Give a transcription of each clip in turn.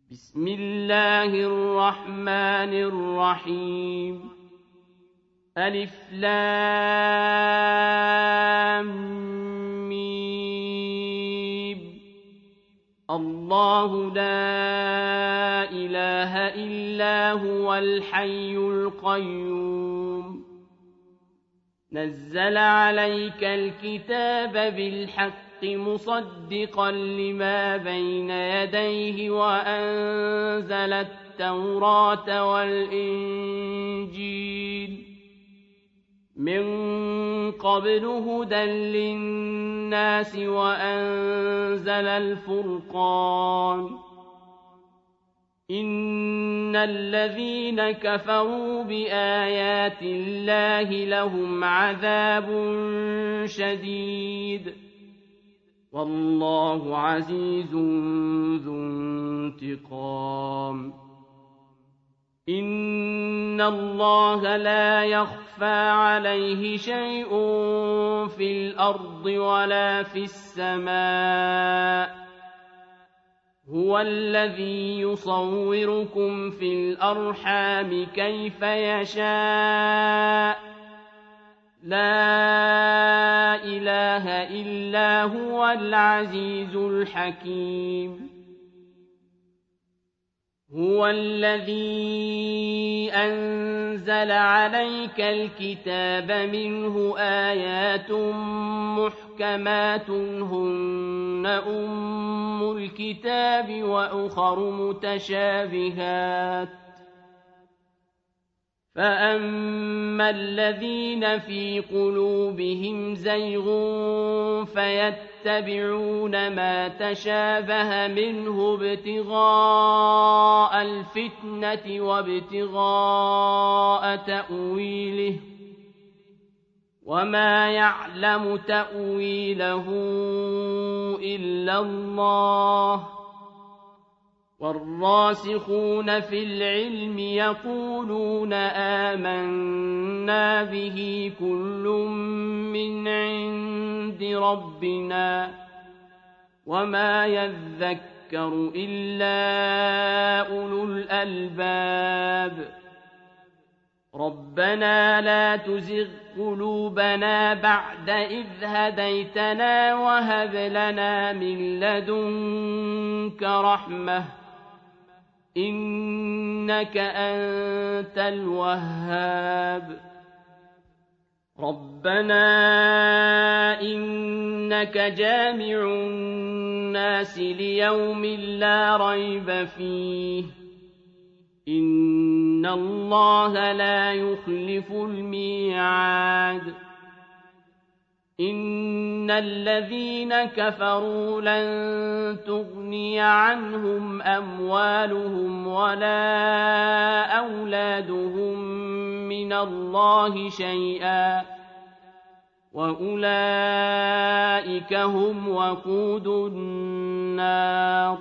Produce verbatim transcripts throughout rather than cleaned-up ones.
بسم الله الرحمن الرحيم ألف لام ميم الله لا إله إلا هو الحي القيوم نزل عليك الكتاب بالحق مصدقا لما بين يديه وأنزل التوراة والإنجيل من قبل هدى للناس وأنزل الفرقان إن الذين كفروا بآيات الله لهم عذاب شديد والله عزيز ذو انتقام إن الله لا يخفى عليه شيء في الأرض ولا في السماء هو الذي يصوركم في الأرحام كيف يشاء لا إله إلا هو العزيز الحكيم هو الذي أنزل عليك الكتاب منه آيات محكمات هن أم الكتاب وأخر متشابهات فأما الذين في قلوبهم زيغ فيتبعون ما تشابه منه ابتغاء الفتنة وابتغاء تأويله وما يعلم تأويله إلا الله والراسخون في العلم يقولون آمنا به كل من عند ربنا وما يذكر إلا أولو الألباب ربنا لا تزغ قلوبنا بعد إذ هديتنا وهب لنا من لدنك رحمة إنك أنت الوهاب ربنا إنك جامع الناس ليوم لا ريب فيه إن الله لا يخلف الميعاد إن الذين كفروا لن تغني عنهم أموالهم ولا أولادهم من الله شيئا وأولئك هم وقود النار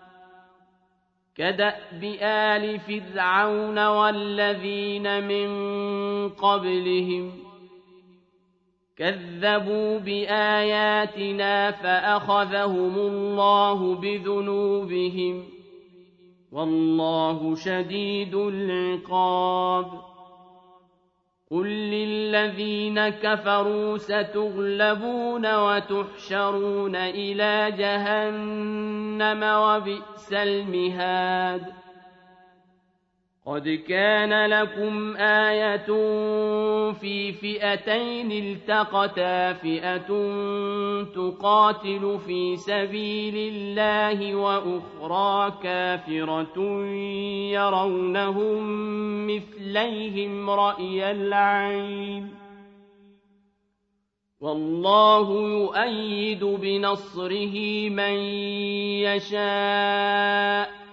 كدأب آل فرعون والذين من قبلهم كذبوا بآياتنا فأخذهم الله بذنوبهم والله شديد العقاب قل للذين كفروا ستغلبون وتحشرون إلى جهنم وبئس المهاد قد كان لكم آية في فئتين التقتا فئة تقاتل في سبيل الله وأخرى كافرة يرونهم مثليهم رأي العين والله يؤيد بنصره من يشاء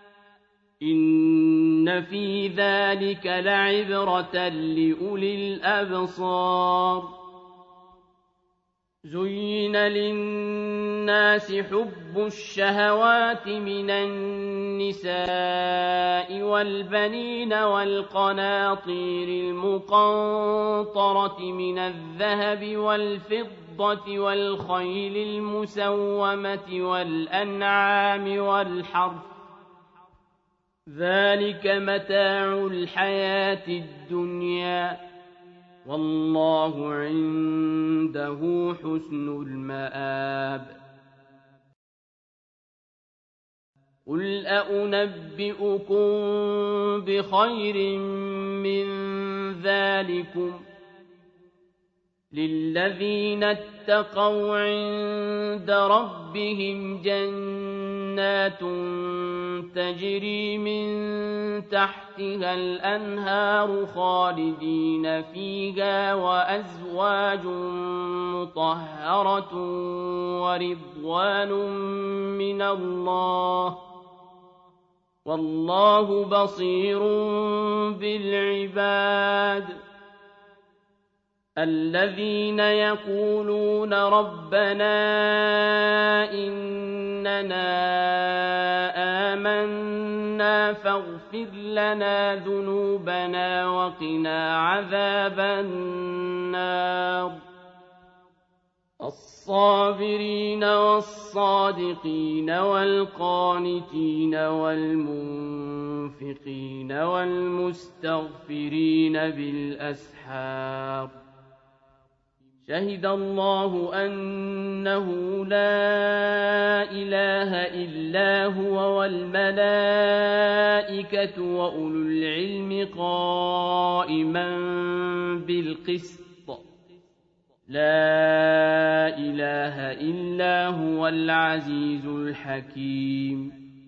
إن في ذلك لعبرة لأولي الأبصار زين للناس حب الشهوات من النساء والبنين والقناطير المقنطرة من الذهب والفضة والخيل المسومة والأنعام والحرث ذلك متاع الحياة الدنيا والله عنده حسن المآب قل أأنبئكم بخير من ذلكم للذين اتقوا عند ربهم جنات تجري من تحتها الأنهار خالدين فيها وأزواج مطهرة ورضوان من الله والله بصير بالعباد الذين يقولون ربنا إننا آمنا فاغفر لنا ذنوبنا وقنا عذاب النار الصابرين والصادقين والقانتين والمنفقين والمستغفرين بالأسحار شهد الله أنه لا إله إلا هو والملائكة وأولو العلم قائما بالقسط لا إله إلا هو العزيز الحكيم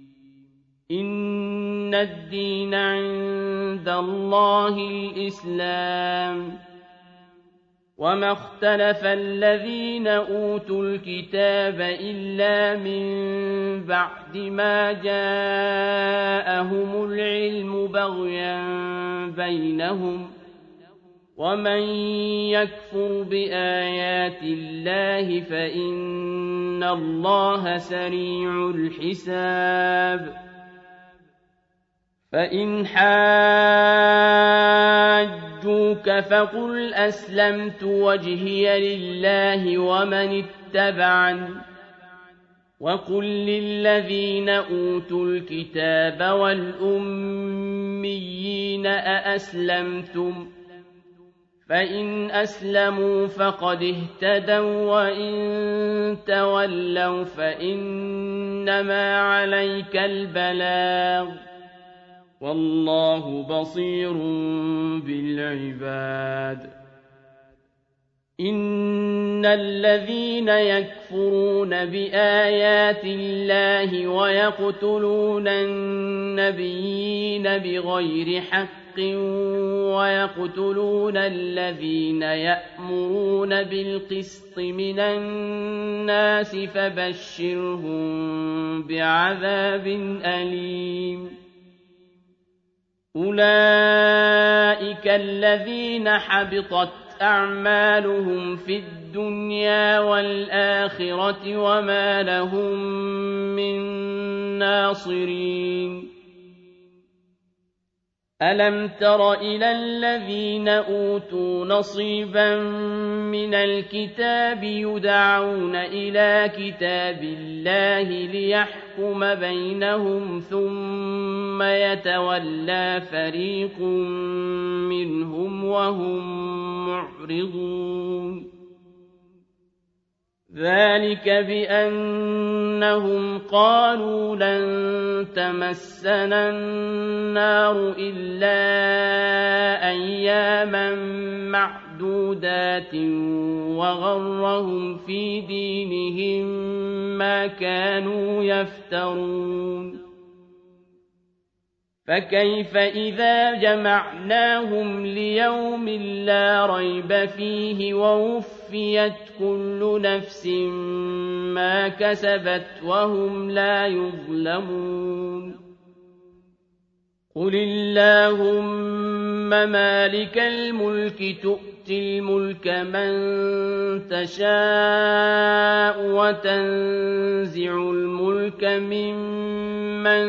إن الدين عند الله الإسلام وما اختلف الذين أوتوا الكتاب إلا من بعد ما جاءهم العلم بغيا بينهم ومن يكفر بآيات الله فإن الله سريع الحساب فإن حاجوك فقل أسلمت وجهي لله ومن اتبعني وقل للذين أوتوا الكتاب والأميين أأسلمتم فإن أسلموا فقد اهتدوا وإن تولوا فإنما عليك البلاغ والله بصير بالعباد إن الذين يكفرون بآيات الله ويقتلون النبيين بغير حق ويقتلون الذين يأمرون بالقسط من الناس فبشرهم بعذاب أليم أولئك الذين حبطت أعمالهم في الدنيا والآخرة وما لهم من ناصرين ألم تر إلى الذين أوتوا نصيبا من الكتاب يدعون إلى كتاب الله ليحكم بينهم ثم يتولى فريق منهم وهم معرضون ذلك بأنهم قالوا لن تمسنا النار إلا أياما معدودات وغرهم في دينهم ما كانوا يفترون فكيف إذا جمعناهم ليوم لا ريب فيه ووفيت كل نفس ما كسبت وهم لا يظلمون قل اللهم مالك الملك تؤتي الملك من تشاء وتنزع الملك ممن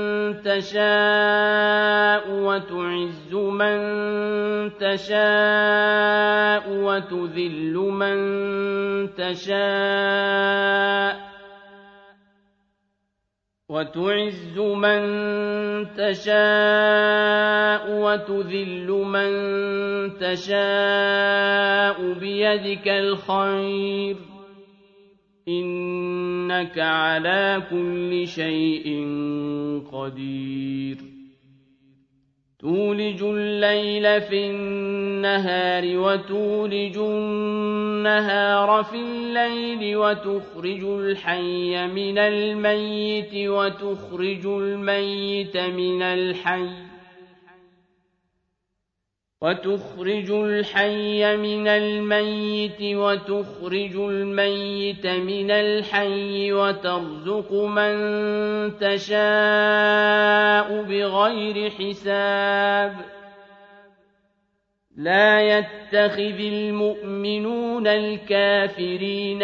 تشاء وتعز من تشاء وتذل من تشاء وتعز من تشاء وتذل من تشاء بيدك الخير إنك على كل شيء قدير تولج الليل في النهار وتولج النهار في الليل وتخرج الحي من الميت وتخرج الميت من الحي وتخرج الحي من الميت وتخرج الميت من الحي وترزق من تشاء بغير حساب لا يتخذ المؤمنون الكافرين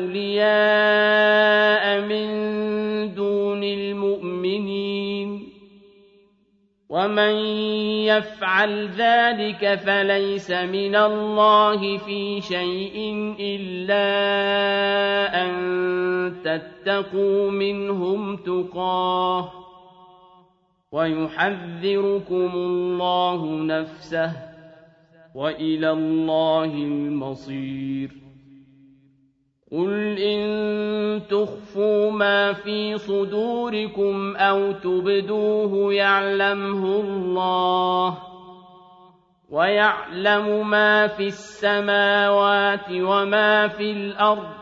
أولياء من دون المؤمنين ومن يفعل ذلك فليس من الله في شيء إلا أن تتقوا منهم تقاه ويحذركم الله نفسه وإلى الله المصير قل إن تخفوا ما في صدوركم أو تبدوه يعلمه الله ويعلم ما في السماوات وما في الأرض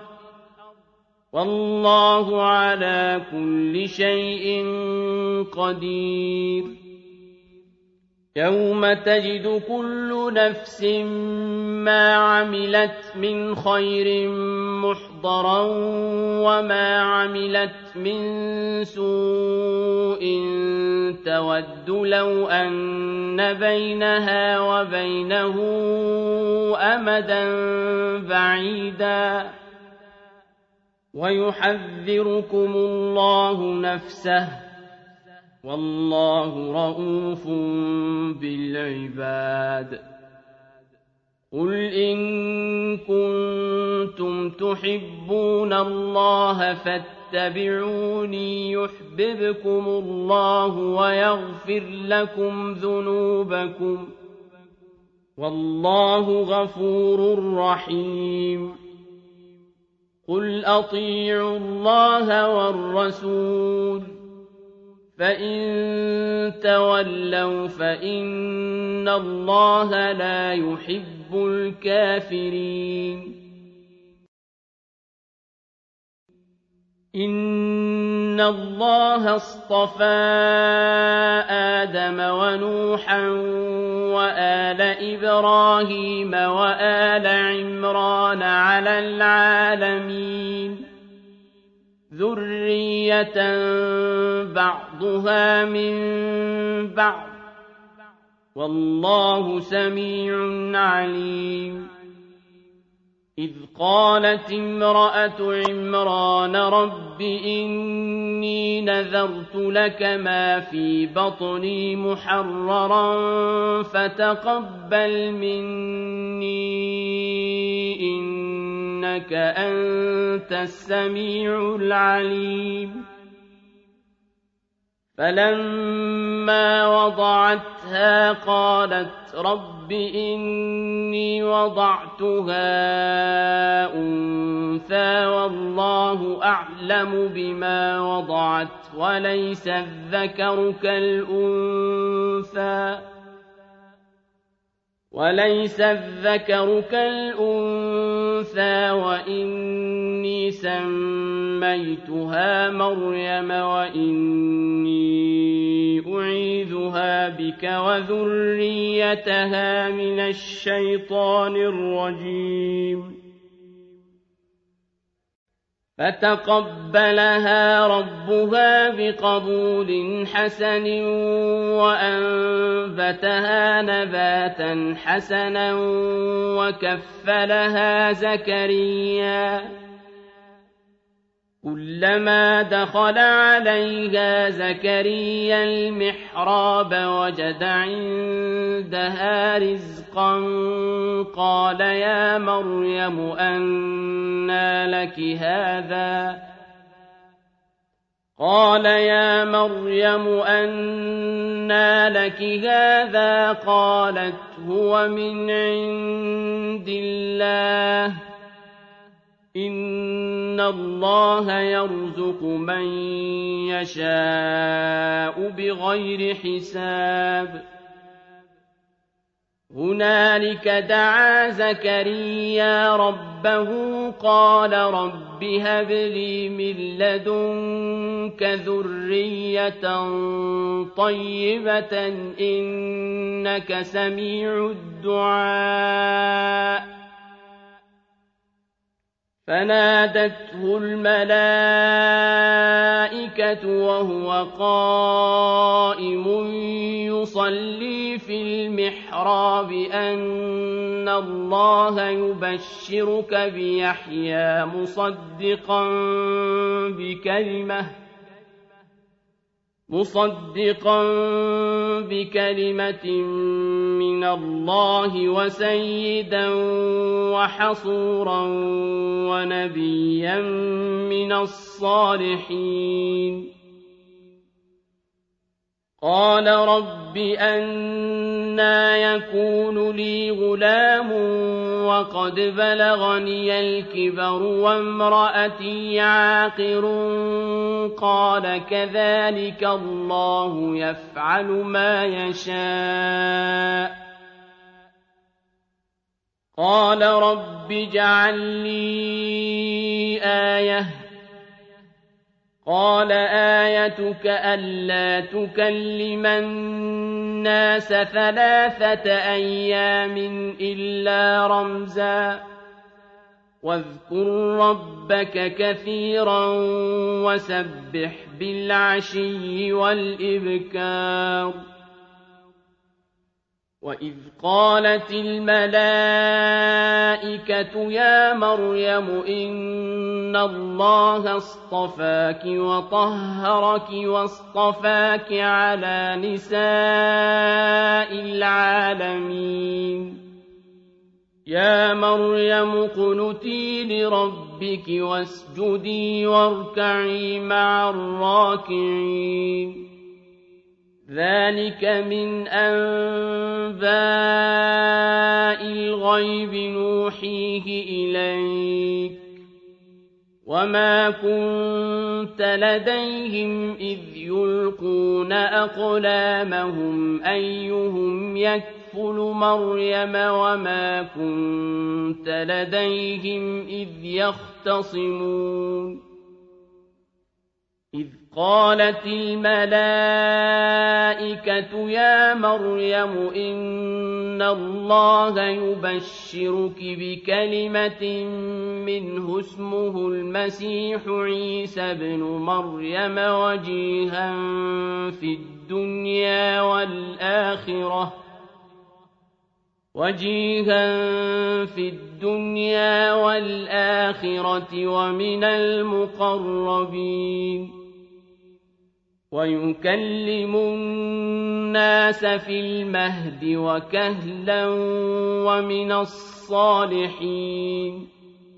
والله على كل شيء قدير يوم تجد كل نفس ما عملت من خير محضرا وما عملت من سوء تود لو أن بينها وبينه أمدا بعيدا ويحذركم الله نفسه والله رءوف بالعباد قل إن كنتم تحبون الله فاتبعوني يحببكم الله ويغفر لكم ذنوبكم والله غفور رحيم قل أطيعوا الله والرسول فإن تولوا فإن الله لا يحب الكافرين إن الله اصطفى آدم ونوحا وآل إبراهيم وآل عمران على العالمين ذرية بعضها من بعض والله سميع عليم إذ قالت امرأة عمران رب إني نذرت لك ما في بطني محررا فتقبل مني إنك أنت السميع العليم فلما وضعتها قالت رب إني وضعتها أنثى والله أعلم بما وضعت وليس الذكر كالأنثى وليس الذكر كالأنثى وإني سميتها مريم وإني أعيذها بك وذريتها من الشيطان الرجيم فتقبلها ربها بقبول حسن وأنبتها نباتا حسنا وكفلها زكريا كلما دخل عليها زكريا المحراب وجد عندها رزقا قال يا مريم أنى لك هذا قال يا مريم أنى لك هذا قالت هو من عند الله إن الله يرزق من يشاء بغير حساب هنالك دعا زكريا ربه قال رب هب لي من لدنك ذرية طيبة إنك سميع الدعاء فنادته الملائكة وهو قائم يصلي في المحراب أن الله يبشرك بيحيى مصدقا بكلمة مصدقا بكلمة من الله وسيدا وحصورا ونبيا من الصالحين قال رب أنى يكون لي غلام وقد بلغني الكبر وامرأتي عاقر قال كذلك الله يفعل ما يشاء قال رب اجعل لي آية قال آيتك ألا تكلم الناس ثلاثة أيام إلا رمزا واذكر ربك كثيرا وسبح بالعشي والإبكار وإذ قالت الملائكة يا مريم إن الله اصطفاك وطهرك واصطفاك على نساء العالمين يا مريم اقنتي لربك واسجدي واركعي مع الراكعين ذلك من أنباء الغيب نوحيه إليك وما كنت لديهم إذ يلقون أقلامهم أيهم يكفل مريم وما كنت لديهم إذ يختصمون إذ قالت الملائكة يا مريم إن الله يبشرك بكلمة منه اسمه المسيح عيسى ابن مريم وجيها في الدنيا والآخرة وجيها في الدنيا والآخرة ومن المقربين ويكلم الناس في المهد وكهلا ومن الصالحين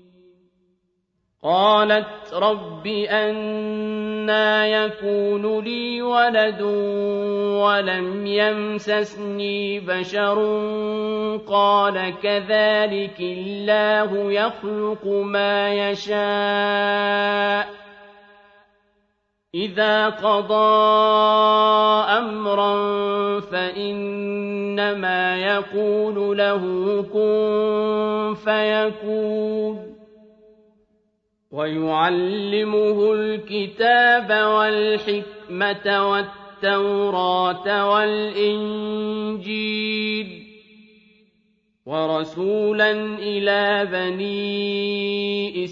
قالت رب أنى يكون لي ولد ولم يمسسني بشر قال كذلك الله يخلق ما يشاء إذا قضى أمرا فإنما يقول له كن فيكون ويعلمه الكتاب والحكمة والتوراة والإنجيل ورسولا إلى بني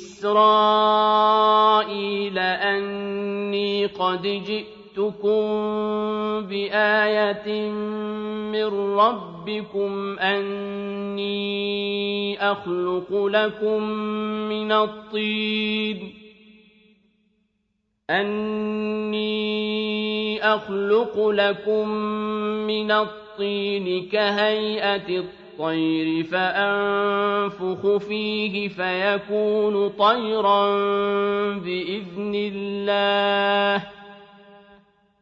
إسرائيل أني قد جئتكم بآية من ربكم أني أخلق لكم من الطين أني أخلق لكم من الطين كهيئة الطين الطير فأنفخ فيه فيكون طيرا بإذن الله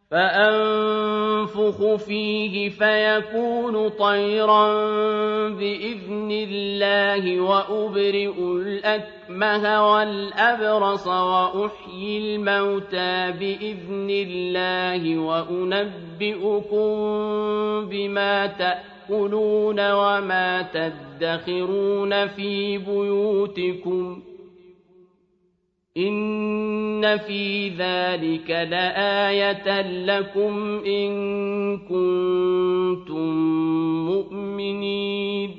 فأنفخ فيه فيكون طيرا بإذن الله وأبرئ الأكمه والأبرص وأحيي الموتى بإذن الله وأنبئكم بما تأكلون وما تدخرون في بيوتكم إن في ذلك لآية لكم إن كنتم مؤمنين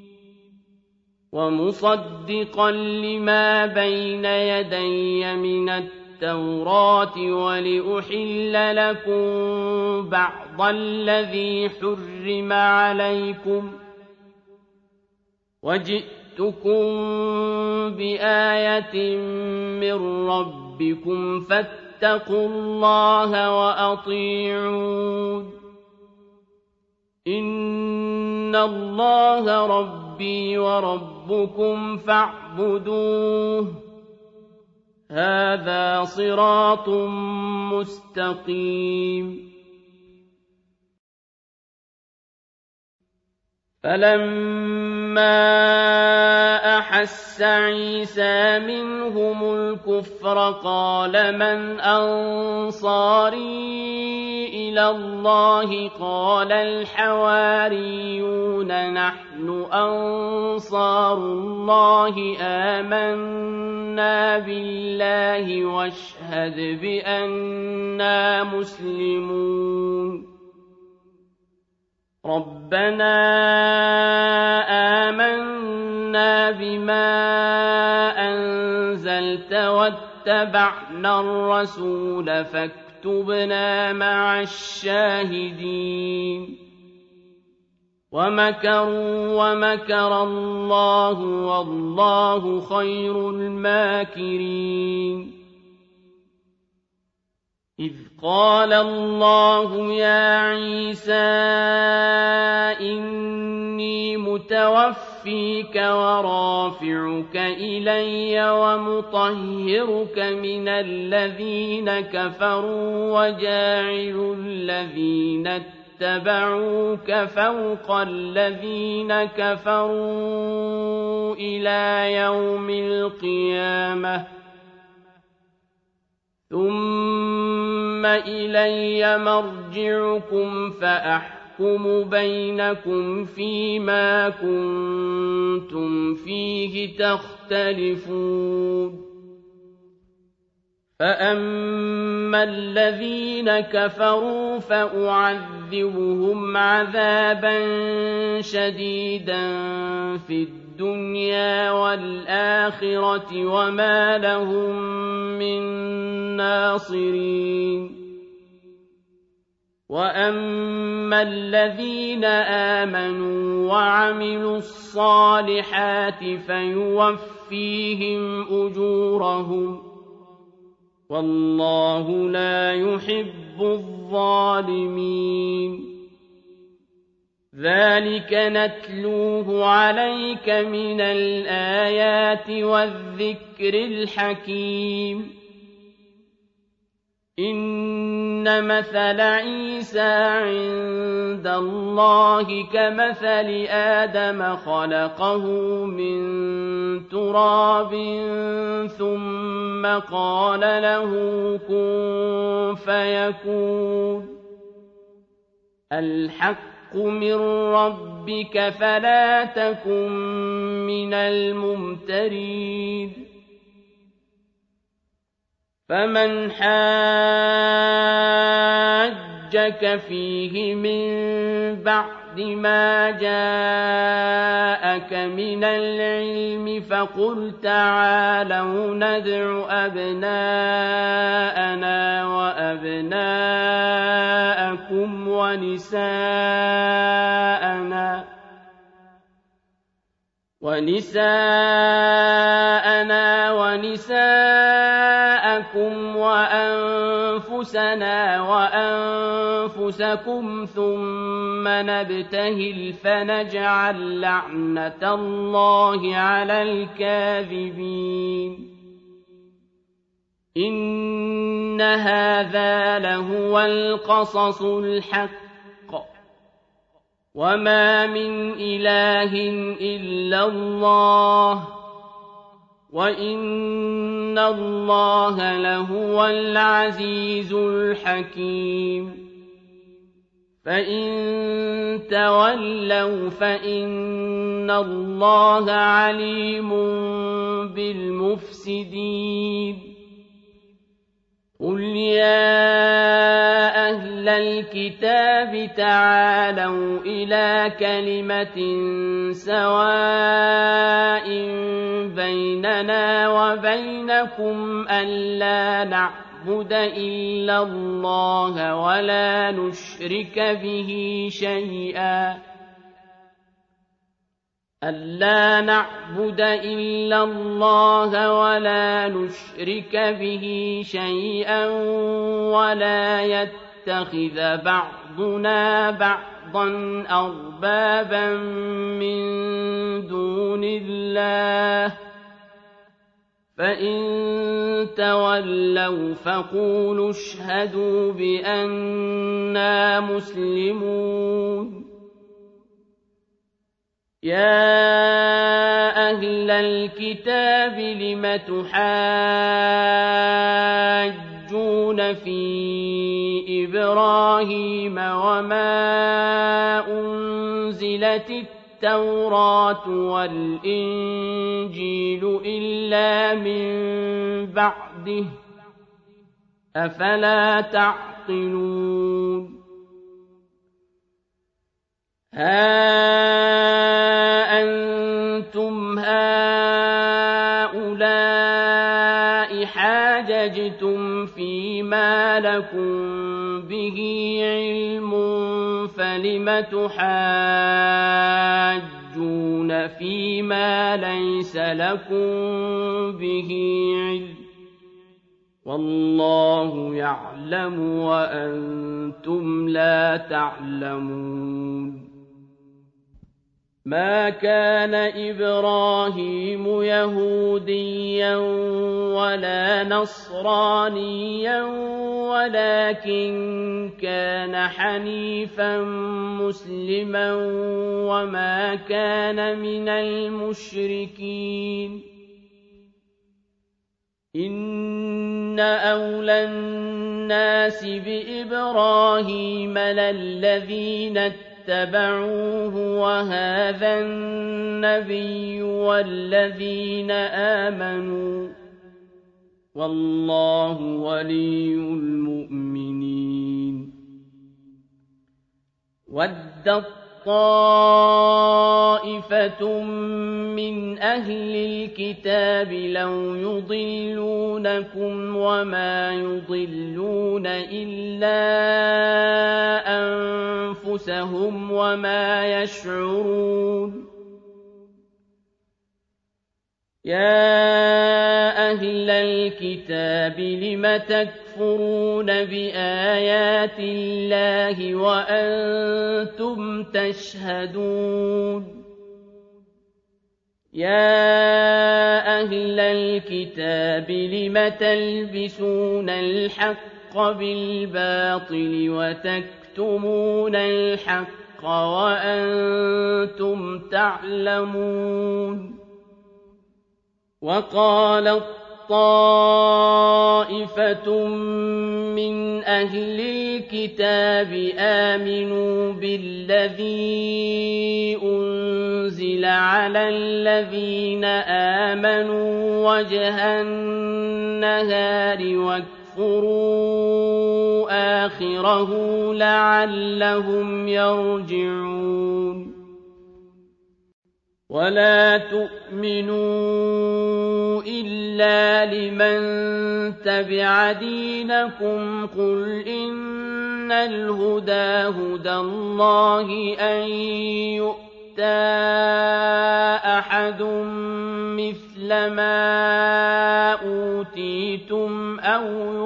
ومصدقا لما بين يدي من التوراة ولأحل لكم بعض الذي حرم عليكم وجئتكم بآية من ربكم فاتقوا الله وأطيعون إن الله ربي وربكم فاعبدوه هذا صراط مستقيم فلما أحس عيسى منهم الكفر قال من أنصاري إلى الله قال الحواريون نحن أنصار الله آمنا بالله واشهد بأننا مسلمون ربنا آمنا بما أنزلت واتبعنا الرسول فاكتبنا مع الشاهدين ومكروا ومكر الله والله خير الماكرين إذ قال الله يا عيسى إني متوفيك ورافعك إلي ومطهرك من الذين كفروا وجاعل الذين اتبعوك فوق الذين كفروا إلى يوم القيامة ثم إلي مرجعكم فأحكم بينكم فيما كنتم فيه تختلفون فأما الذين كفروا فأعذبهم عذابا شديدا في الدنيا والآخرة وما لهم من ناصرين وأما الذين آمنوا وعملوا الصالحات فيوفيهم أجورهم والله لا يحب الظالمين ذلك نتلوه عليك من الآيات والذكر الحكيم إن مثل عيسى عند الله كمثل آدم خلقه من تراب ثم قال له كن فيكون الحق من ربك فلا تكن من الممترين فمن حاجك فيه من بعد ما جاءك من العلم فقل تعالوا ندع أبناءنا وأبناءكم ونساءنا ونساءنا ونساءكم وأنفسنا وأنفسكم ثم نبتهل فنجعل لعنة الله على الكاذبين إِنَّ هَٰذَا لَهُوَ الْقَصَصُ الْحَقُّ ۚ وَمَا مِنْ إِلَٰهٍ إِلَّا اللَّهُ ۚ وَإِنَّ اللَّهَ لَهُوَ الْعَزِيزُ الْحَكِيمُ فَإِن تَوَلَّوْا فَإِنَّ اللَّهَ عَلِيمٌ بِالْمُفْسِدِينَ قُلْ يَا أَهْلَ الْكِتَابِ تَعَالَوْا إِلَىٰ كَلِمَةٍ سَوَاءٍ بَيْنَنَا وَبَيْنَكُمْ أَلَّا نَعْبُدَ إِلَّا اللَّهَ وَلَا نُشْرِكَ بِهِ شَيْئًا أَلَّا نَعْبُدَ إِلَّا اللَّهَ وَلَا نُشْرِكَ بِهِ شَيْئًا وَلَا يَتَّخِذَ بَعْضُنَا بَعْضًا أَرْبَابًا مِّن دُونِ اللَّهِ ۚ فَإِن تَوَلَّوْا فَقُولُوا اشْهَدُوا بِأَنَّا مُسْلِمُونَ يَا أَهْلَ الْكِتَابِ لِمَ تُحَاجُّونَ فِي إِبْرَاهِيمَ وَمَا أُنزِلَتِ التَّوْرَاةُ وَالْإِنجِيلُ إِلَّا مِن بَعْدِهِ ۚ أَفَلَا تَعْقِلُونَ هَا أَنتُمْ هَٰؤُلَاءِ حَاجَجْتُمْ فِيمَا لَكُم بِهِ عِلْمٌ فَلِمَ تُحَاجُّونَ فِيمَا لَيْسَ لَكُم بِهِ عِلْمٌ ۚ وَاللَّهُ يَعْلَمُ وَأَنتُمْ لَا تَعْلَمُونَ مَا كَانَ إِبْرَاهِيمُ يَهُودِيًّا وَلَا نَصْرَانِيًّا وَلَٰكِن كَانَ حَنِيفًا مُّسْلِمًا وَمَا كَانَ مِنَ الْمُشْرِكِينَ إِنَّ أَوْلَى النَّاسِ بِإِبْرَاهِيمَ لَلَّذِينَ اتَّبَعُوهُ وَهَٰذَا النَّبِيُّ وَالَّذِينَ آمَنُوا ۗ وَاللَّهُ وَلِيُّ الْمُؤْمِنِينَ وَدَّت طَّائِفَةٌ مِّنْ أَهْلِ الْكِتَابِ لَوْ يُضِلُّونَكُمْ وَمَا يُضِلُّونَ إِلَّا أَنفُسَهُمْ وَمَا يَشْعُرُونَ يَا أَهْلَ الْكِتَابِ لِمَ تَكْفُرُونَ بِآيَاتِ اللَّهِ وَأَنتُمْ تَشْهَدُونَ يَا أَهْلَ الْكِتَابِ لِمَ تَلْبِسُونَ الْحَقَّ بِالْبَاطِلِ وَتَكْتُمُونَ الْحَقَّ وَأَنتُمْ تَعْلَمُونَ وَقَالَت طَّائِفَةٌ مِّنْ أَهْلِ الْكِتَابِ آمِنُوا بِالَّذِي أُنزِلَ عَلَى الَّذِينَ آمَنُوا وَجْهَ النَّهَارِ وَاكْفُرُوا آخِرَهُ لَعَلَّهُمْ يَرْجِعُونَ وَلَا تُؤْمِنُوا إِلَّا لِمَن تَبِعَ دِينَكُمْ قُلْ إِنَّ الْهُدَىٰ هُدَى اللَّهِ أَن يُؤْتَىٰ أَحَدٌ مِّثْلَ مَا أُوتِيتُمْ أَوْ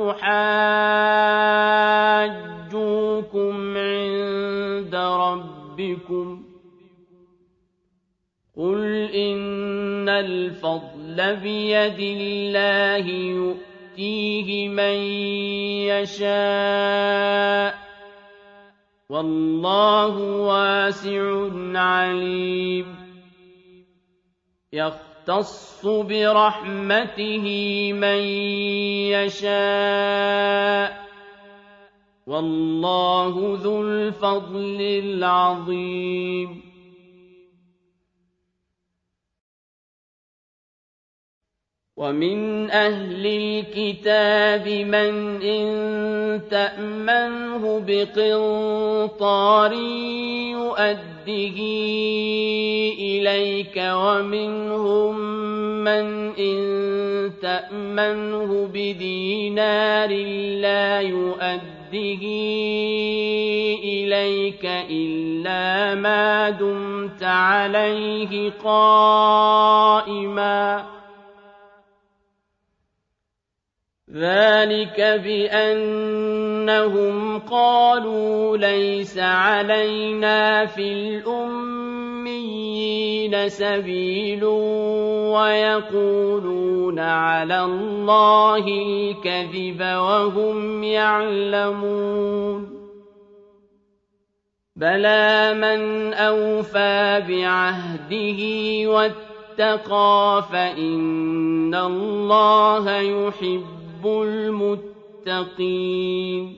يُحَاجُّوكُمْ عِندَ رَبِّكُمْ قُلْ إِنَّ الْفَضْلَ بِيَدِ اللَّهِ يؤتيه من يشاء والله واسع عليم يختص برحمته من يشاء والله ذو الفضل العظيم ومن أهل الكتاب من إن تأمنه بقنطار يؤده إليك ومنهم من إن تأمنه بدينار لا يؤده إليك إلا ما دمت عليه قائما ذلك بأنهم قالوا ليس علينا في الأميين سبيل ويقولون على الله الكذب وهم يعلمون بلى من أوفى بعهده واتقى فإن الله يحب المتقين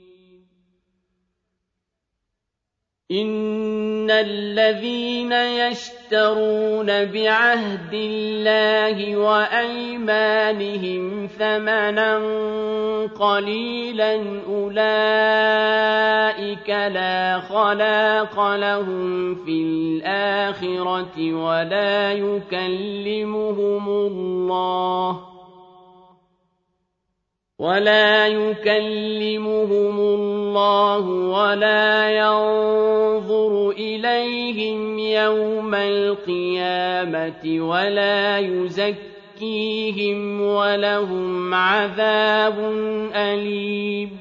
إن الذين يشترون بعهد الله وأيمانهم ثمنا قليلا أولئك لا خلاق لهم في الآخرة ولا يكلمهم الله ولا يكلمهم الله ولا ينظر إليهم يوم القيامة ولا يزكيهم ولهم عذاب أليم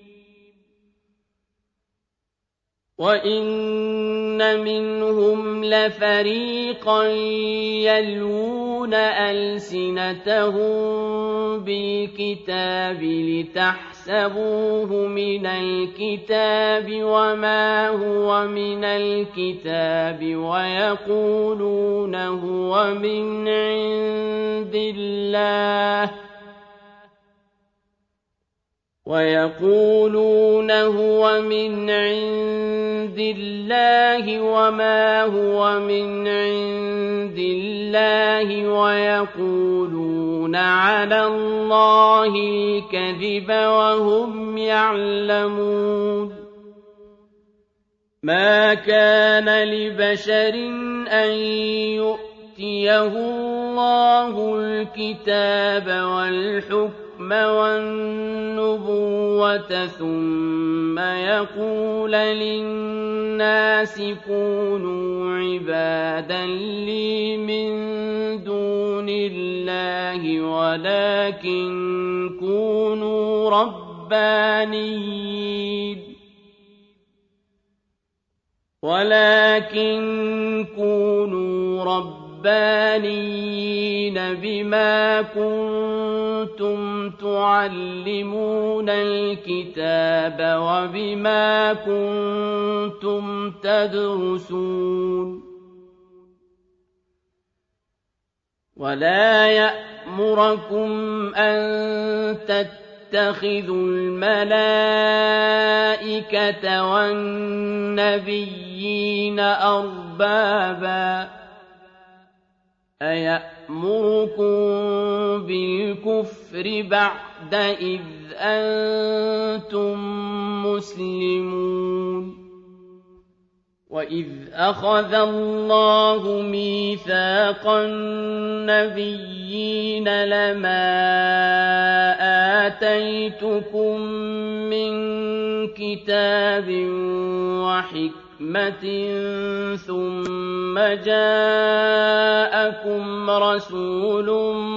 وإن منهم لفريقا يلوون ألسنتهم بالكتاب لتحسبوه من الكتاب وما هو من الكتاب ويقولون هو من عند الله ويقولون هو من عند الله وما هو من عند الله ويقولون على الله الكذب وهم يعلمون ما كان لبشر أن يؤتيه الله الكتاب والحكم والنبوة ثم يقول للناس كونوا عبادا لي من دون الله ولكن كونوا ربانيين ولكن كونوا ربانيين ربانيين بما كنتم تعلمون الكتاب وبما كنتم تدرسون ولا يأمركم أن تتخذوا الملائكة والنبيين أربابا أيأمركم بالكفر بعد إذ أنتم مسلمون وإذ أخذ الله ميثاق النبيين لما آتيتكم من كتاب وحكمة ثم جاءكم رسول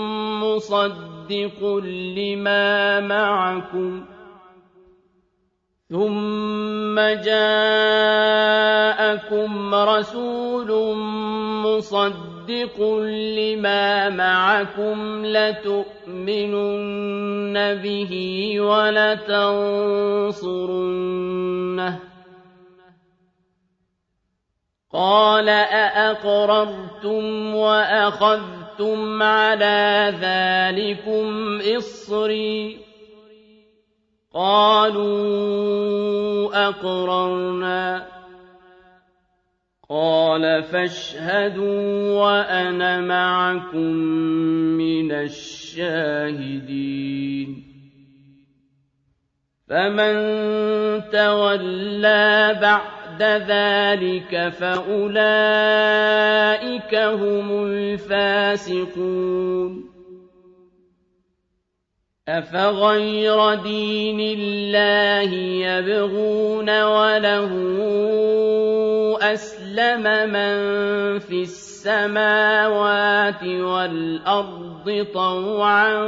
مصدق لما معكم ثم جاءكم جاءكم رسول مصدق لما معكم لتؤمنن به ولتنصرنه قال أأقررتم وأخذتم على ذلكم إصري قالوا أقررنا قال فاشهدوا وأنا معكم من الشاهدين فمن تولى بعد ذلك فأولئك هم الفاسقون أفغير دين الله يبغون وله أسلم من في السماوات والأرض طوعا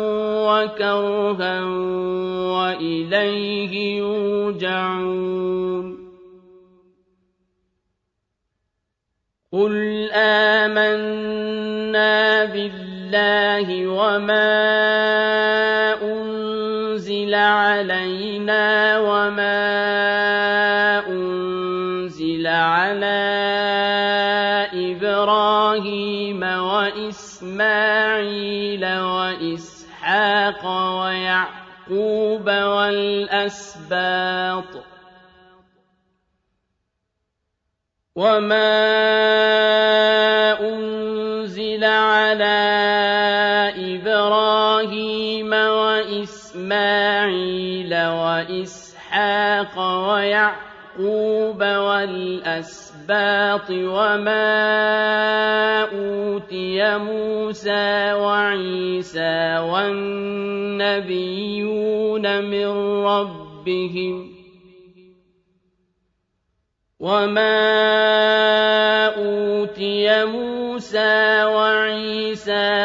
وكرها وإليه يرجعون قل آمنا بالله وما أنزل علينا وما أنزل على إبراهيم وإسماعيل وإسحاق ويعقوب والأسباط وما أنزل على إبراهيم وإسماعيل وإسحاق ويعقوب والأسباط وما أوتي موسى وعيسى والنبيون من ربهم وما أوتي موسى وعيسى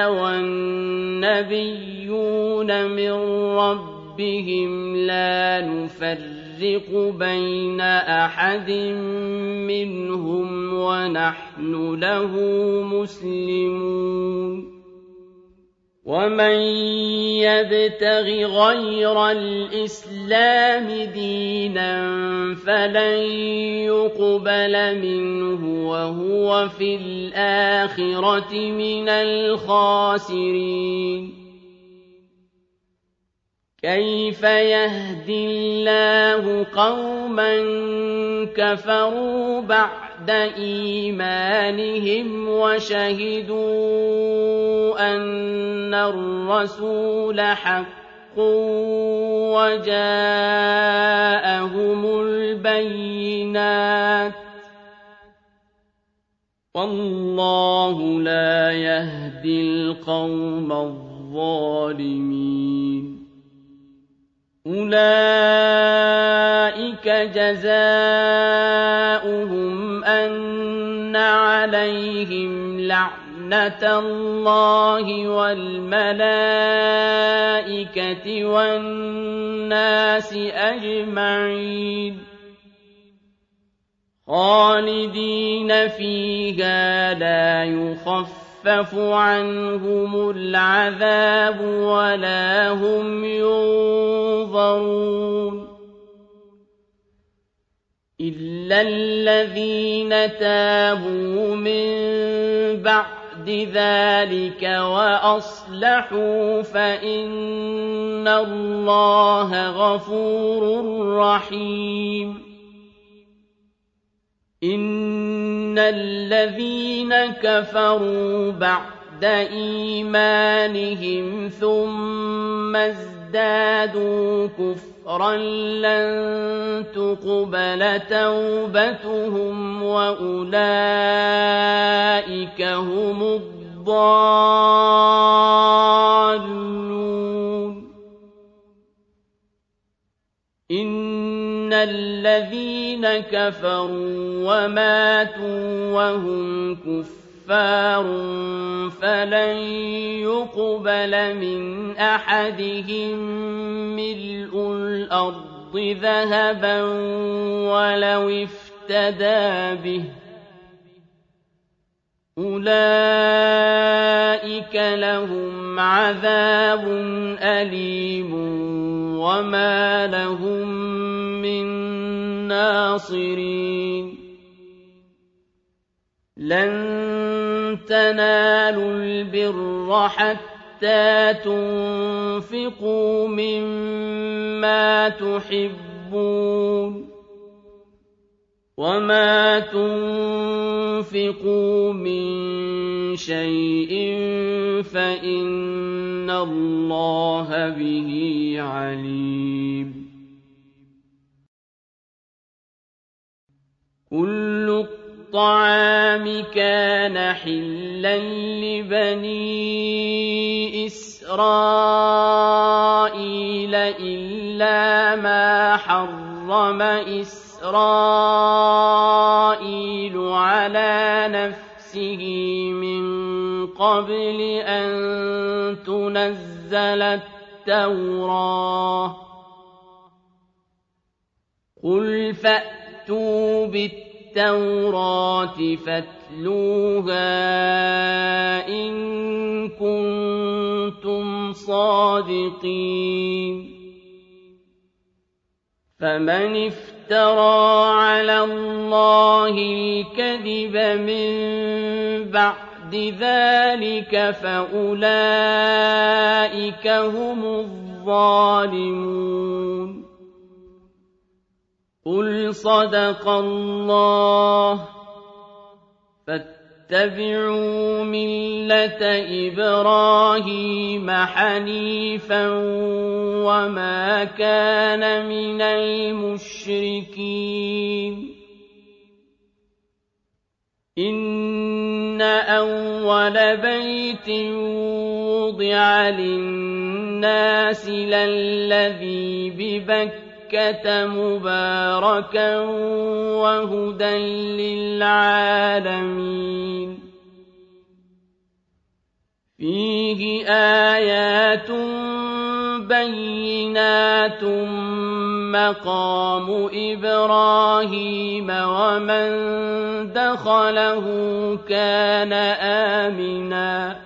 والنبيون من ربهم لا نفرق بين أحد منهم ونحن له مسلمون ومن يبتغ غير الإسلام دينا فلن يقبل منه وهو في الآخرة من الخاسرين كيف يهدي الله قوما كفروا بعد إيمانهم وشهدوا أن الرسول حق وجاءهم البينات والله لا يهدي القوم الظالمين أولئك جزاؤهم أن عليهم لعنة الله والملائكة والناس أجمعين خالدين فيها لا يخفف عنهم العذاب ولا هم ينظرون إلا الذين تابوا من بعد ذلك وأصلحوا فإن الله غفور رحيم إن الذين كفروا بعد إيمانهم ثم ازدادوا كفرا لن تقبل توبتهم وأولئك هم الضالون إن الذين كفروا وماتوا وهم كفار فلن يقبل من أحدهم ملء الأرض ذهبا ولو افترى واهتدى به أولئك لهم عذاب أليم وما لهم من ناصرين لن تنالوا البر حتى تنفقوا مما تحبون وما تنفقوا من شيء فإن الله به عليم كل الطعام كان حلا لبني إسرائيل إلا ما حرم إسرائيل على نفسه من قبل أن تنزل التوراة قل فأتوا بالتوراة فاتلوها إن كنتم صادقين فمن افترى على الله الكذب من بعد ذلك فأولئك هم الظالمون قل صدق الله فاتبعوا ملة إبراهيم حنيفا وما كان من المشركين إن أول بيت وضع للناس للذي ببكة مباركا وهدى للعالمين فيه آيات بينات مقام إبراهيم ومن دخله كان آمنا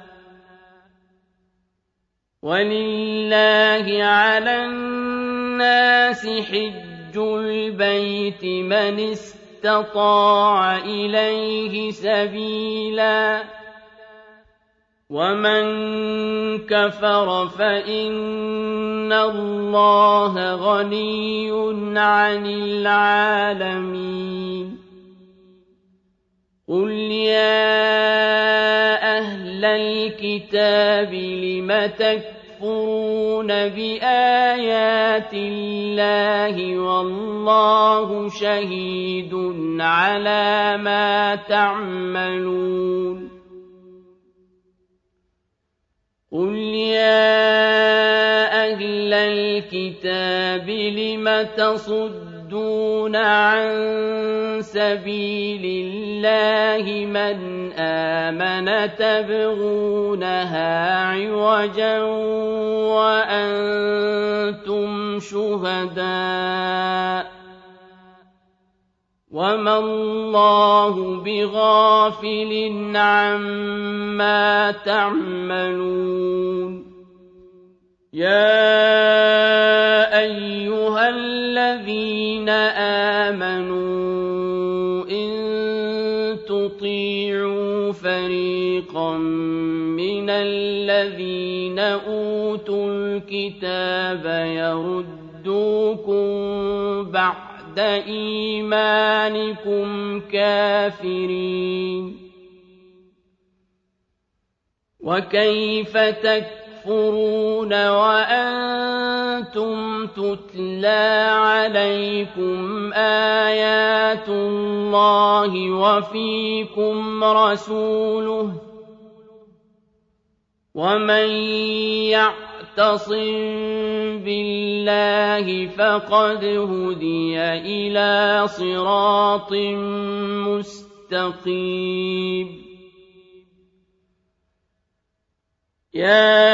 ولله على الناس حج البيت من استطاع إليه سبيلا ومن كفر فإن الله غني عن العالمين قل يا أهل الكتاب لم تكفرون بآيات الله والله شهيد على ما تعملون قل يا أهل الكتاب لم تصدون عن سبيل الله من آمن تبغونها عوجا وأنتم شهداء وما الله بغافل عما تعملون يا أيها الذين آمنوا إن تطيعوا فريقا من الذين أوتوا الكتاب يردوكم بعد إيمانكم كافرين وكيف تكفرون وأنتم تتلى عليكم آيات الله وفيكم رسوله ومن يعتصم بالله فقد هدي إلى صراط مستقيم يا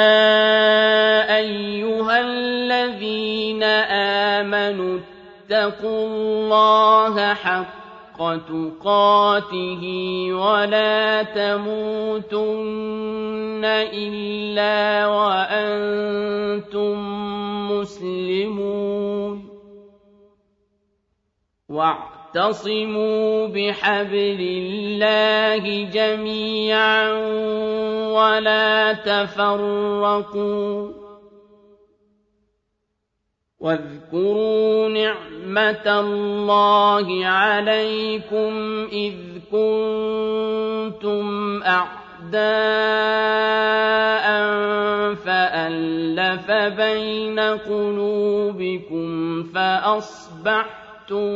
أيها الذين آمنوا اتقوا الله حق تقاته ولا تموتن إلا وأنتم مسلمون واعتصموا بحبل الله جميعا ولا تفرقوا واذكروا نعمة الله عليكم إذ كنتم أعداء فألف بين قلوبكم فأصبحتم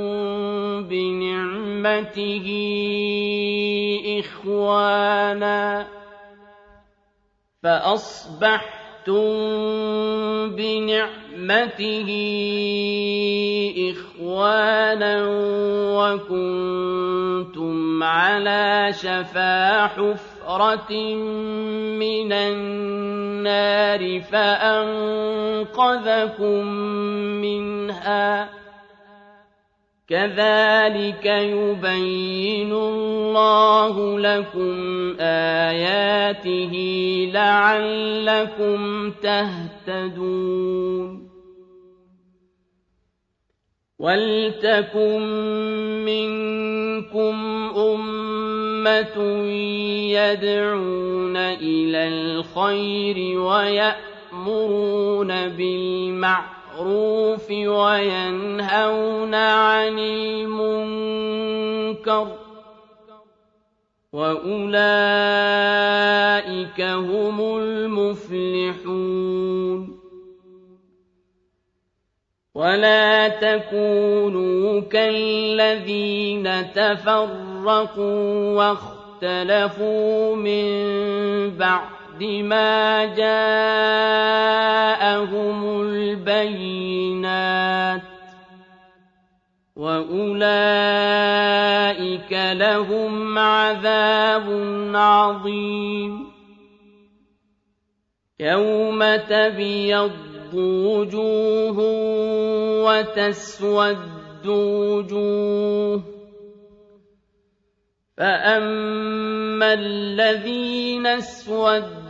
بنعمته إخوانا فأصبحتم بنعمته إخوانا وكنتم على شفا حفرة من النار فأنقذكم منها كذلك يبين الله لكم آياته لعلكم تهتدون ولتكن منكم أمة يدعون إلى الخير ويأمرون بالمعروف بالمعروف وينهون عن المنكر وأولئك هم المفلحون ولا تكونوا كالذين تفرقوا واختلفوا من بعد ما جاءهم البينات وأولئك لهم عذاب عظيم يوم تبيض وجوه وتسود وجوه فأما الذين اسودت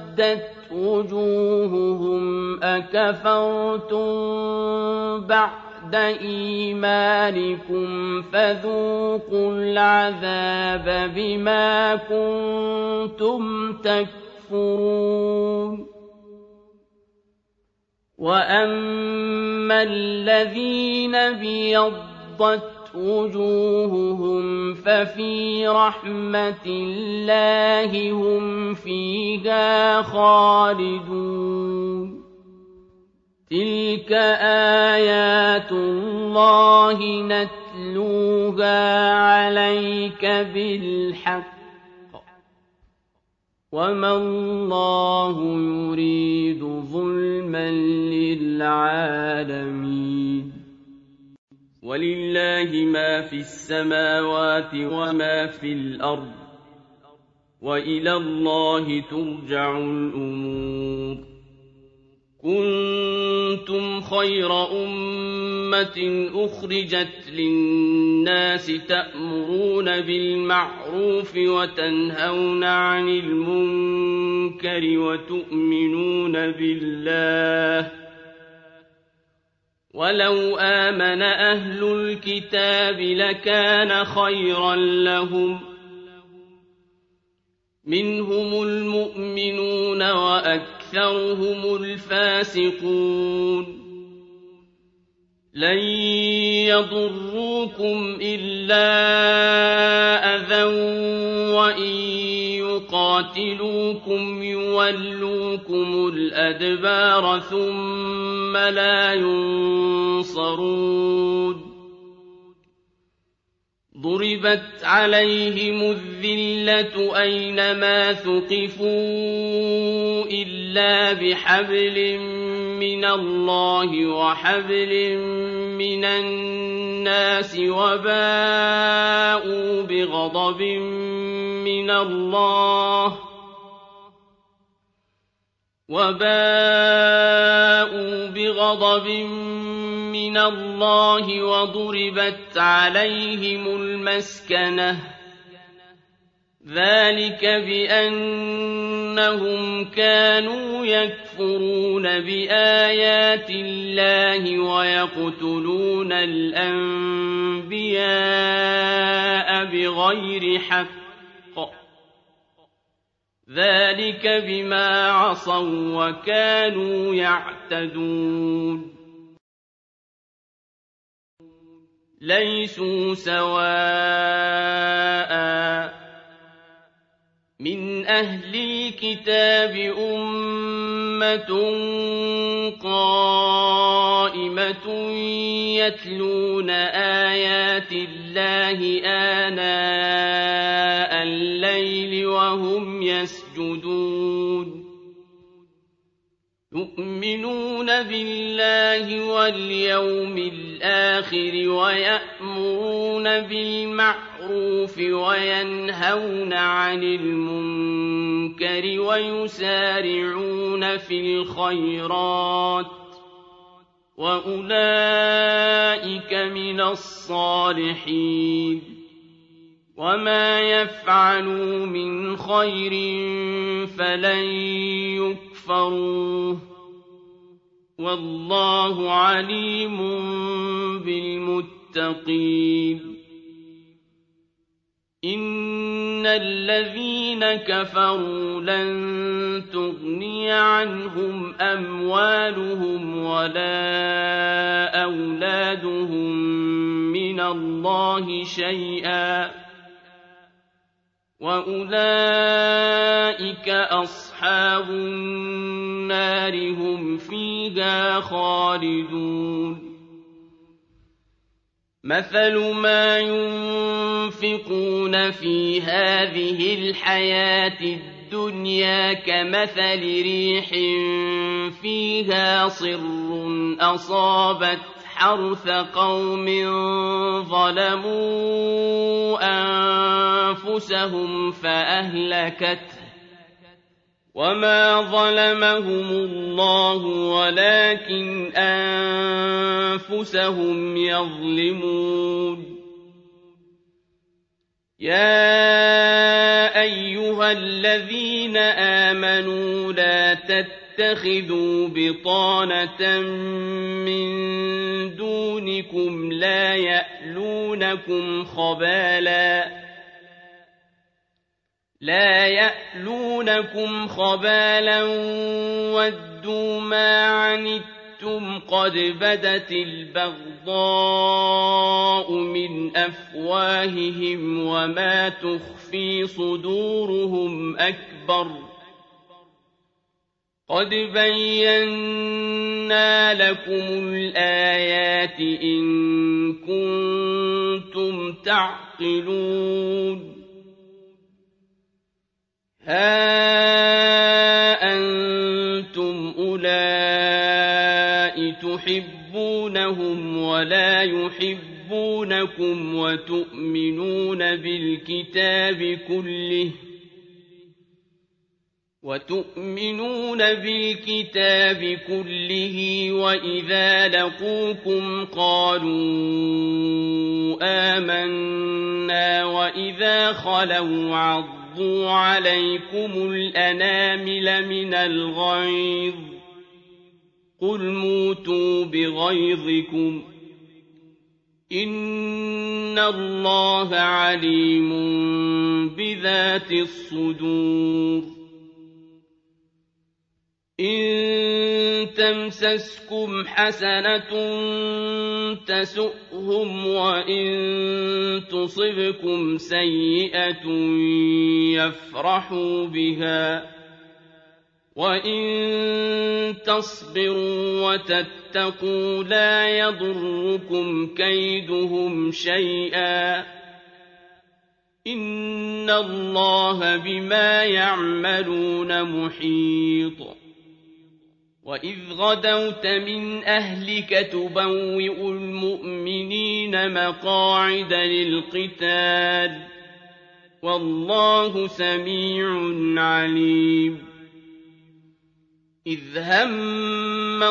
وجوههم أكفرتم بعد إيمانكم فذوقوا العذاب بما كنتم تكفرون وأما الذين ابيضت وجوههم ففي رحمة الله هم فيها خالدون تلك آيات الله نتلوها عليك بالحق وما الله يريد ظلما للعالمين ولله ما في السماوات وما في الأرض وإلى الله ترجع الأمور كنتم خير أمة أخرجت للناس تأمرون بالمعروف وتنهون عن المنكر وتؤمنون بالله ولو آمن أهل الكتاب لكان خيرا لهم منهم المؤمنون وأكثرهم الفاسقون لن يضروكم إلا أذى وإن يقاتلوكم يولوكم الأدبار ثم لا ينصرون ضربت عليهم الذلة أينما ثقفوا إلا بحبل من الله وحبل من الناس وباءوا بغضب من الله وباءوا بغضب من الله وضربت عليهم المسكنة ذلك بأنهم كانوا يكفرون بآيات الله ويقتلون الأنبياء بغير حق ذلك بما عصوا وكانوا يعتدون ليسوا سواء من أهل الكتاب أمة قائمة يتلون آيات الله آناء الليل وهم يسجدون يؤمنون بالله واليوم الآخر ويأمرون بالمعروف وينهون عن المنكر ويسارعون في الخيرات وأولئك من الصالحين وما يفعلوا من خير فلن يكفروه والله عليم بالمتقين إن الذين كفروا لن تغني عنهم أموالهم ولا أولادهم من الله شيئا وأولئك أصحاب النار هم فيها خالدون مثل ما ينفقون في هذه الحياة الدنيا كمثل ريح فيها صر أصابت حرث قوم ظلموا أنفسهم فأهلكته وما ظلمهم الله ولكن أنفسهم يظلمون يا أيها الذين آمنوا لا تتخذوا بطانة من دونكم لا يألونكم خبالا لا يألونكم خبالا ودوا ما عنتم قد بدت البغضاء من أفواههم وما تخفي صدورهم أكبر قد بينا لكم الآيات إن كنتم تعقلون ها أنتم أولئك تحبونهم ولا يحبونكم وتؤمنون بالكتاب كله وتؤمنون بالكتاب كله وإذا لقوكم قالوا آمنا وإذا خلوا عضوا عليكم الأنامل من الغيظ قل موتوا بغيظكم إن الله عليم بذات الصدور إن تمسسكم حسنة تسؤهم وإن تصبكم سيئة يفرحوا بها وإن تصبروا وتتقوا لا يضركم كيدهم شيئا إن الله بما يعملون محيط وإذ غدوت من أهلك تبوئ المؤمنين مقاعد للقتال ۖ والله سميع عليم إذ هم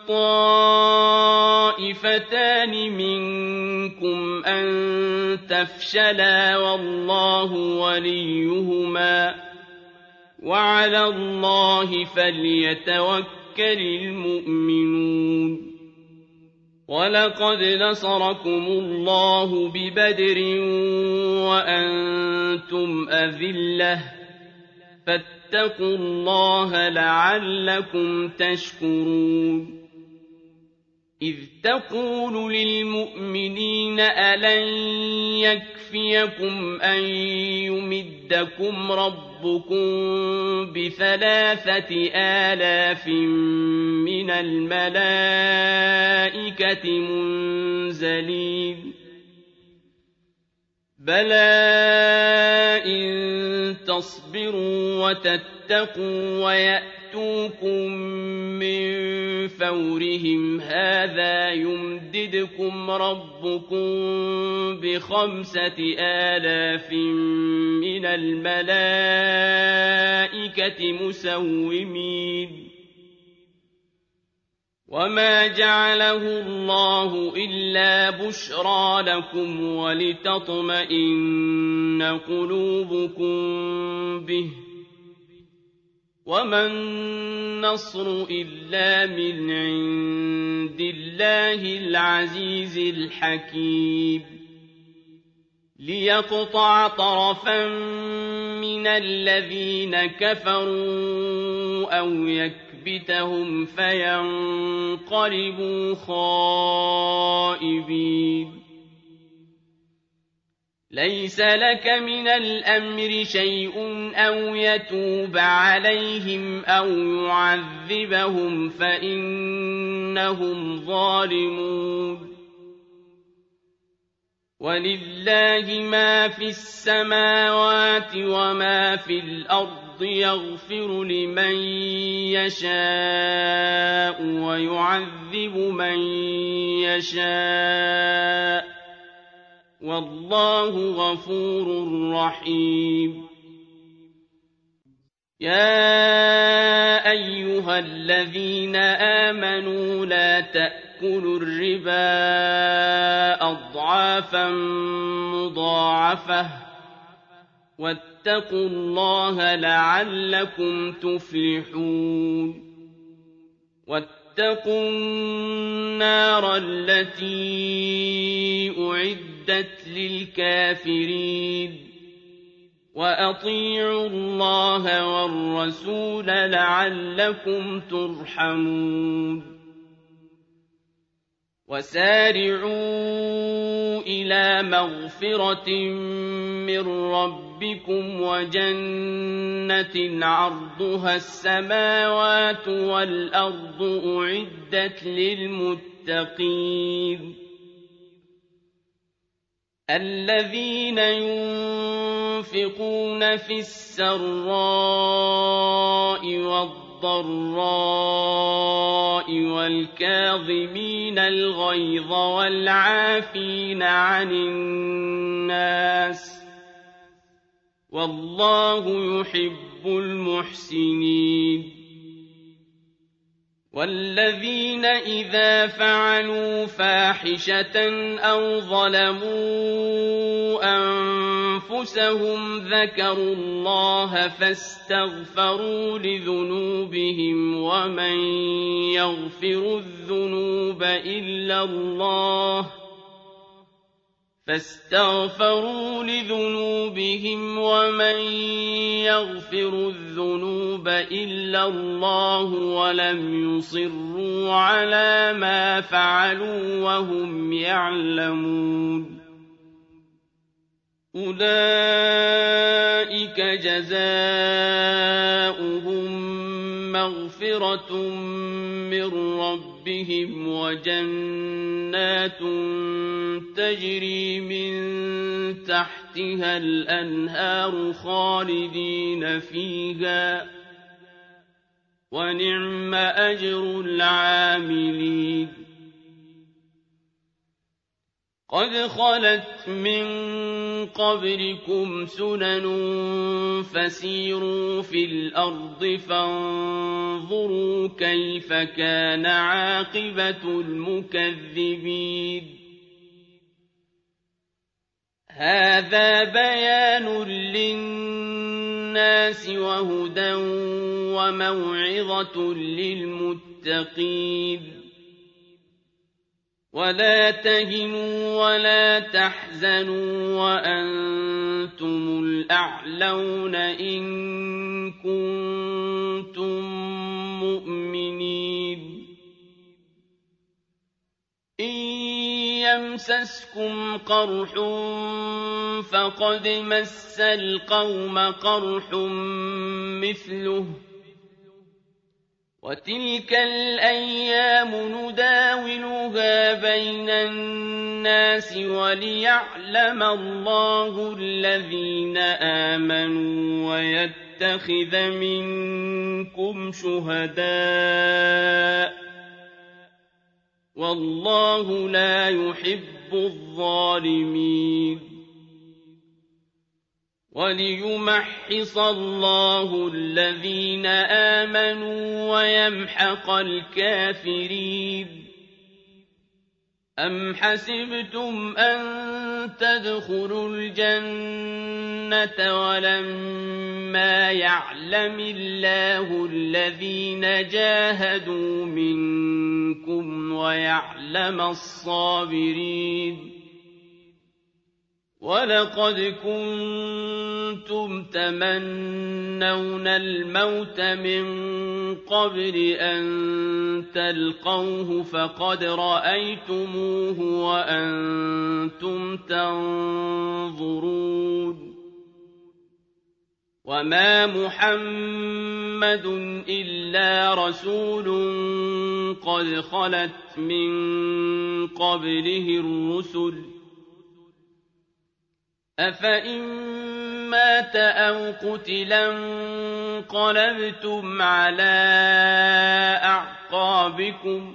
الطائفتان منكم أن تفشلا والله وليهما وعلى الله فليتوكل المؤمنون ولقد نصركم الله ببدر وأنتم أذلة فاتقوا الله لعلكم تشكرون إذ تقول للمؤمنين ألن يكفيكم أن يمدكم ربكم بثلاثة آلاف من الملائكة منزلين بلى إن تصبروا وتتقوا ويأتوكم من فورهم هذا يمددكم ربكم بخمسة آلاف من الملائكة مسومين وما جعله الله إلا بشرى لكم ولتطمئن قلوبكم به وما النصر إلا من عند الله العزيز الحكيم ليقطع طرفا من الذين كفروا أو يكبتهم فينقلبوا خائبين ليس لك من الأمر شيء أو يتوب عليهم أو يعذبهم فإنهم ظالمون ولله ما في السماوات وما في الأرض يغفر لمن يشاء ويعذب من يشاء والله غفور رحيم يا أيها الذين آمنوا لا تأكلوا الربا أضعافا مضاعفة واتقوا الله لعلكم تفلحون واتقوا النار التي أعدت للكافرين وأطيعوا الله والرسول لعلكم ترحمون وسارعوا إلى مغفرة من ربكم وجنة عرضها السماوات والأرض أعدت للمتقين الذين ينفقون في السراء والضراء والكاظمين الغيظ والعافين عن الناس والله يحب المحسنين والذين إذا فعلوا فاحشة أو ظلموا أنفسهم ذكروا الله فاستغفروا لذنوبهم ومن يغفر الذنوب إلا الله فاستغفروا لذنوبهم ومن يغفر الذنوب إلا الله ولم يصروا على ما فعلوا وهم يعلمون أولئك جزاؤهم مغفرة من ربهم وجنات تجري من تحتها الأنهار خالدين فيها ونعم أجر العاملين قد خلت من قبلكم سنن فسيروا في الأرض فانظروا كيف كان عاقبة المكذبين هذا بيان للناس وهدى وموعظة للمتقين ولا تهنوا ولا تحزنوا وأنتم الأعلون إن كنتم مؤمنين إن يمسسكم قرح فقد مس القوم قرح مثله وتلك الأيام نداولها بين الناس وليعلم الله الذين آمنوا ويتخذ منكم شهداء والله لا يحب الظالمين وليمحص الله الذين آمنوا ويمحق الكافرين أم حسبتم أن تدخلوا الجنة ولما يعلم الله الذين جاهدوا منكم ويعلم الصابرين ولقد كنتم تمنون الموت من قبل أن تلقوه فقد رأيتموه وأنتم تنظرون وما محمد إلا رسول قد خلت من قبله الرسل أفإن مات أو قتلا انقلبتم على أعقابكم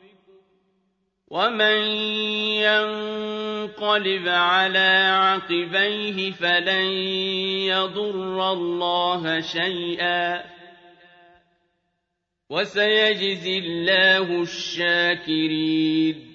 ومن ينقلب على عقبيه فلن يضر الله شيئا وسيجزي الله الشاكرين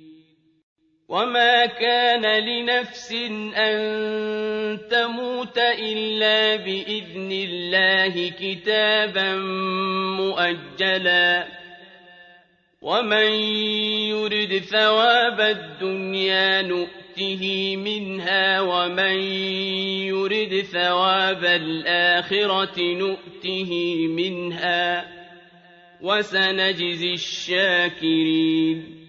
وما كان لنفس أن تموت إلا بإذن الله كتابا مؤجلا ومن يرد ثواب الدنيا نؤته منها ومن يرد ثواب الآخرة نؤته منها وسنجزي الشاكرين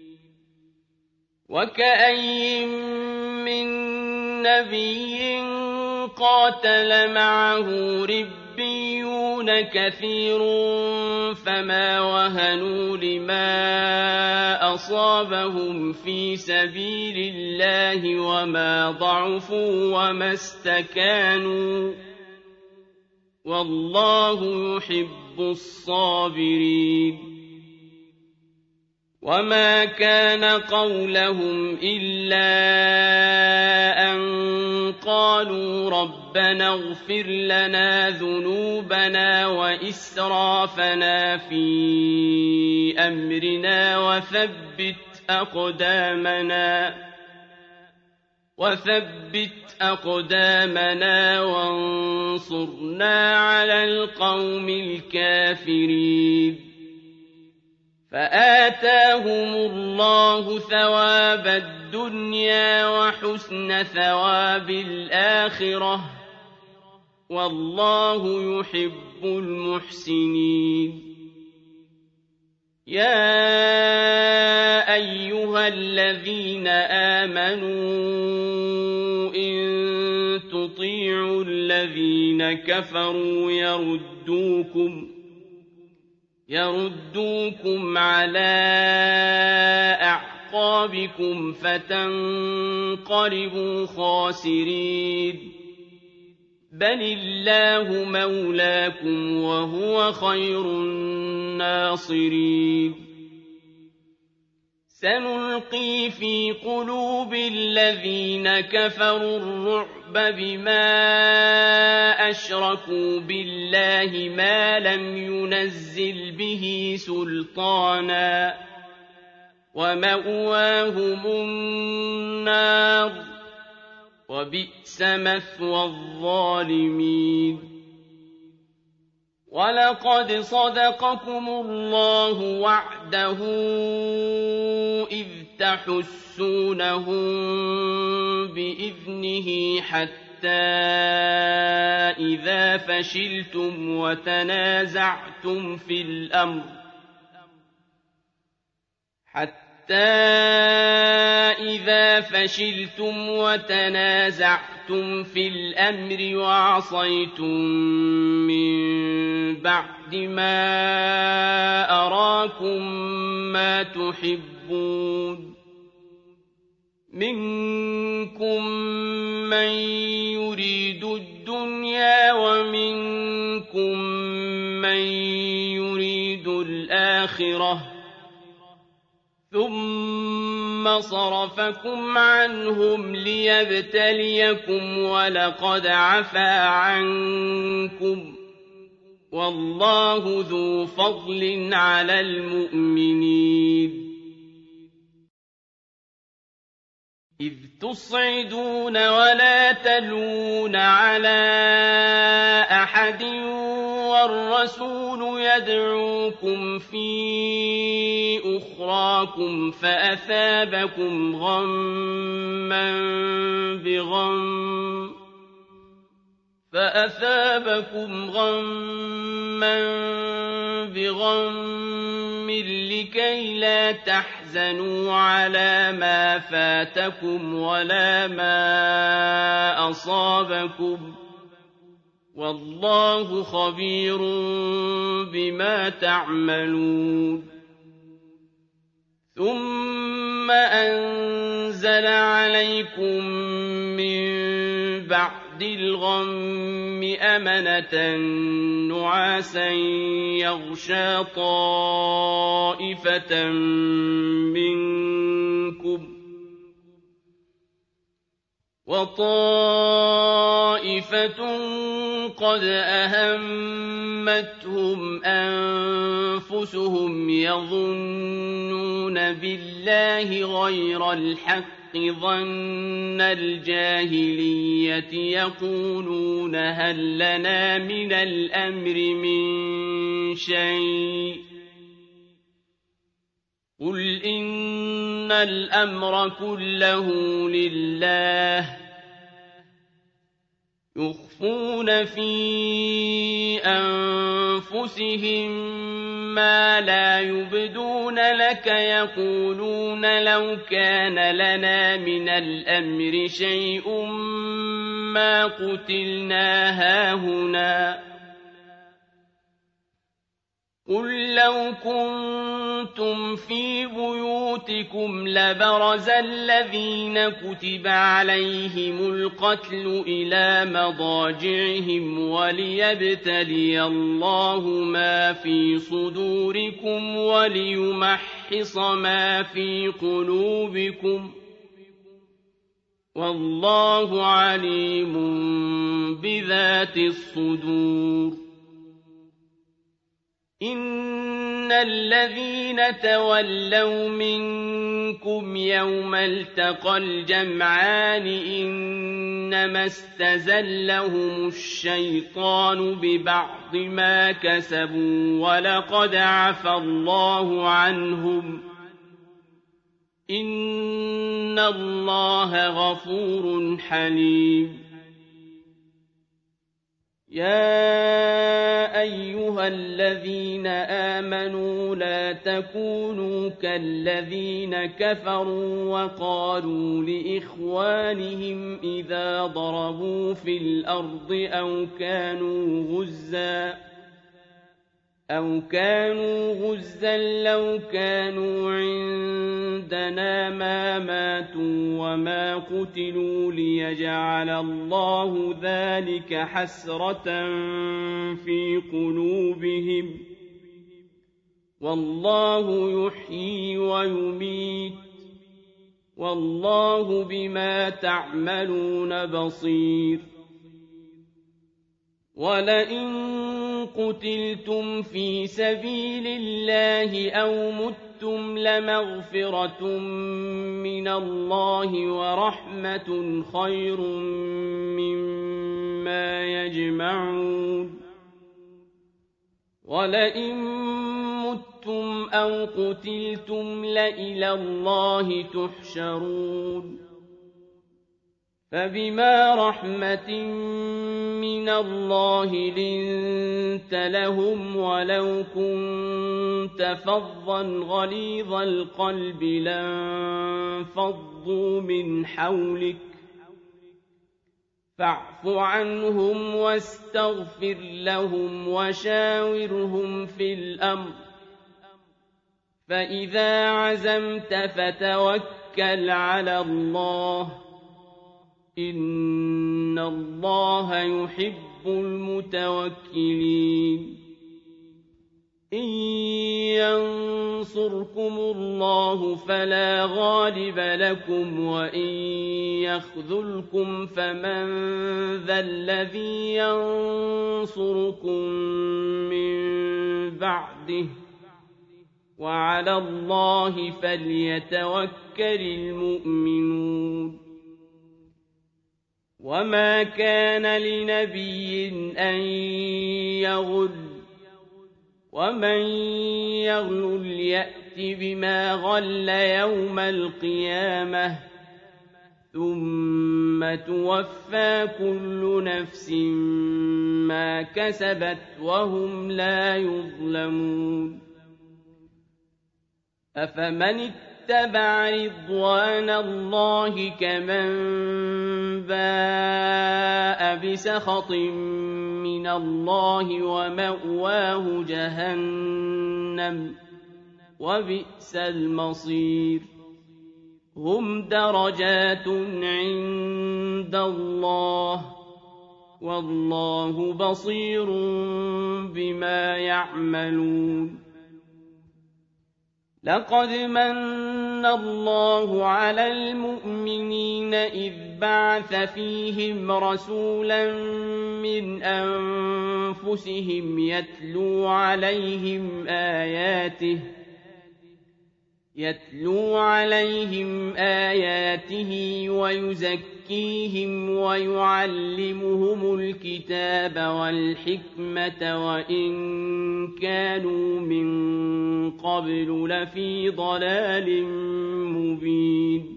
وكأين من نبي قاتل معه ربيون كثير فما وهنوا لما أصابهم في سبيل الله وما ضعفوا وما استكانوا والله يحب الصابرين وما كان قولهم إلا أن قالوا ربنا اغفر لنا ذنوبنا وإسرافنا في أمرنا وثبت أقدامنا وثبت أقدامنا وانصرنا على القوم الكافرين فآتاهم الله ثواب الدنيا وحسن ثواب الآخرة والله يحب المحسنين يا أيها الذين آمنوا إن تطيعوا الذين كفروا يردوكم يردوكم على أعقابكم فتنقلبوا خاسرين بل الله مولاكم وهو خير الناصرين سنلقي في قلوب الذين كفروا الرعب بما أشركوا بالله ما لم ينزل به سلطانا ومأواهم النار وبئس مثوى الظالمين ولقد صدقكم الله وعده إذ تحسونهم بإذنه حتى إذا فشلتم وتنازعتم في الأمر حتى إذا فشلتم وتنازعتم في الأمر وعصيتم من بعد ما أراكم ما تحبون منكم من يريد الدنيا ومنكم من يريد الآخرة ثم صرفكم عنهم ليبتليكم ولقد عفا عنكم والله ذو فضل على المؤمنين إذ تصعدون ولا تلوون على أحد والرسول يدعوكم في أخراكم فأثابكم غما بغم فأثابكم غما بغم لكي لا تحزنوا على ما فاتكم ولا ما أصابكم والله خبير بما تعملون ثم أنزل عليكم من بعد الغم أمنة نعاسا يغشى طائفة منكم وطائفة قد أهمتهم أنفسهم يظنون بالله غير الحق ظن الجاهلية يقولون هل لنا من الأمر من شيء قل إن الأمر كله لله يخفون في أنفسهم ما لا يبدون لك يقولون لو كان لنا من الأمر شيء ما قتلنا هاهنا قل لو كنتم في بيوتكم لبرز الذين كتب عليهم القتل إلى مضاجعهم وليبتلي الله ما في صدوركم وليمحص ما في قلوبكم والله عليم بذات الصدور إن الذين تولوا منكم يوم التقى الجمعان إنما استزلهم الشيطان ببعض ما كسبوا ولقد عفى الله عنهم إن الله غفور حليم يا أيها الذين آمنوا لا تكونوا كالذين كفروا وقالوا لإخوانهم إذا ضربوا في الأرض أو كانوا غزاً أو كانوا غزا لو كانوا عندنا ما ماتوا وما قتلوا ليجعل الله ذلك حسرة في قلوبهم والله يحيي ويميت والله بما تعملون بصير ولئن قتلتم في سبيل الله أو متم لمغفرة من الله ورحمة خير مما يجمعون ولئن متم أو قتلتم لإلى الله تحشرون فبما رحمة من الله لنت لهم ولو كنت فظا غليظ القلب لانفضوا من حولك فاعف عنهم واستغفر لهم وشاورهم في الأمر فإذا عزمت فتوكل على الله إن الله يحب المتوكلين إن ينصركم الله فلا غالب لكم وإن يخذلكم فمن ذا الذي ينصركم من بعده وعلى الله فليتوكل المؤمنون وما كان لنبي أن يغل ومن يغل يأت بما غل يوم القيامة ثم توفى كل نفس ما كسبت وهم لا يظلمون أفمن اتبع رضوان الله كمن باء بسخط من الله ومأواه جهنم وبئس المصير هم درجات عند الله والله بصير بما يعملون لقد من الله على المؤمنين إذ بعث فيهم رسولا من أنفسهم يتلو عليهم آياته يتلو عليهم آياته ويزكيهم ويعلمهم الكتاب والحكمة وإن كانوا من قبل لفي ضلال مبين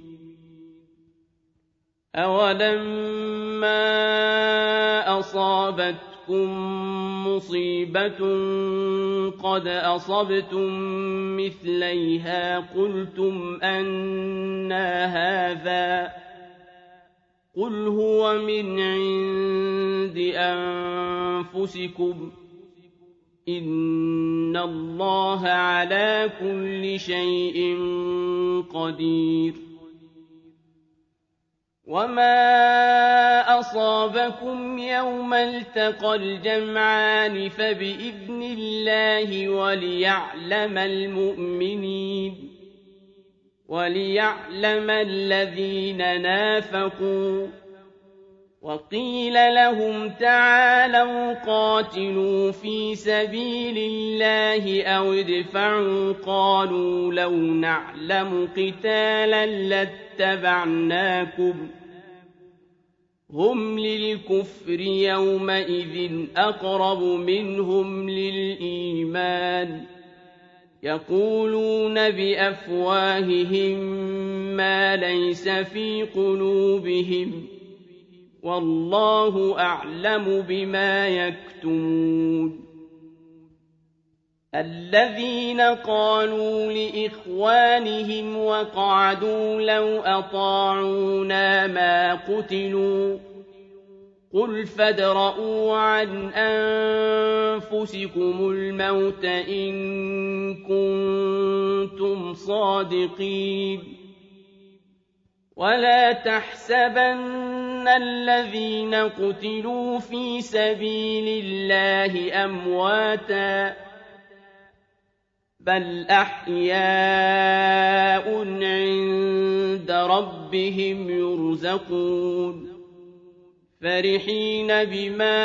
أولما أصابتكم مصيبة قد أصبتم مثليها قلتم أنى هذا قل هو من عند أنفسكم إن الله على كل شيء قدير وما أصابكم يوم التقى الجمعان فبإذن الله وليعلم المؤمنين وليعلم الذين نافقوا وقيل لهم تعالوا قاتلوا في سبيل الله أو ادفعوا قالوا لو نعلم قتالا لاتبعناكم هم للكفر يومئذ أقرب منهم للإيمان يقولون بأفواههم ما ليس في قلوبهم والله أعلم بما يكتمون الذين قالوا لإخوانهم وقعدوا لو أطاعونا ما قتلوا قل فادرءوا عن أنفسكم الموت إن كنتم صادقين ولا تحسبن الذين قتلوا في سبيل الله أمواتاً بل أحياء عند ربهم يرزقون فرحين بما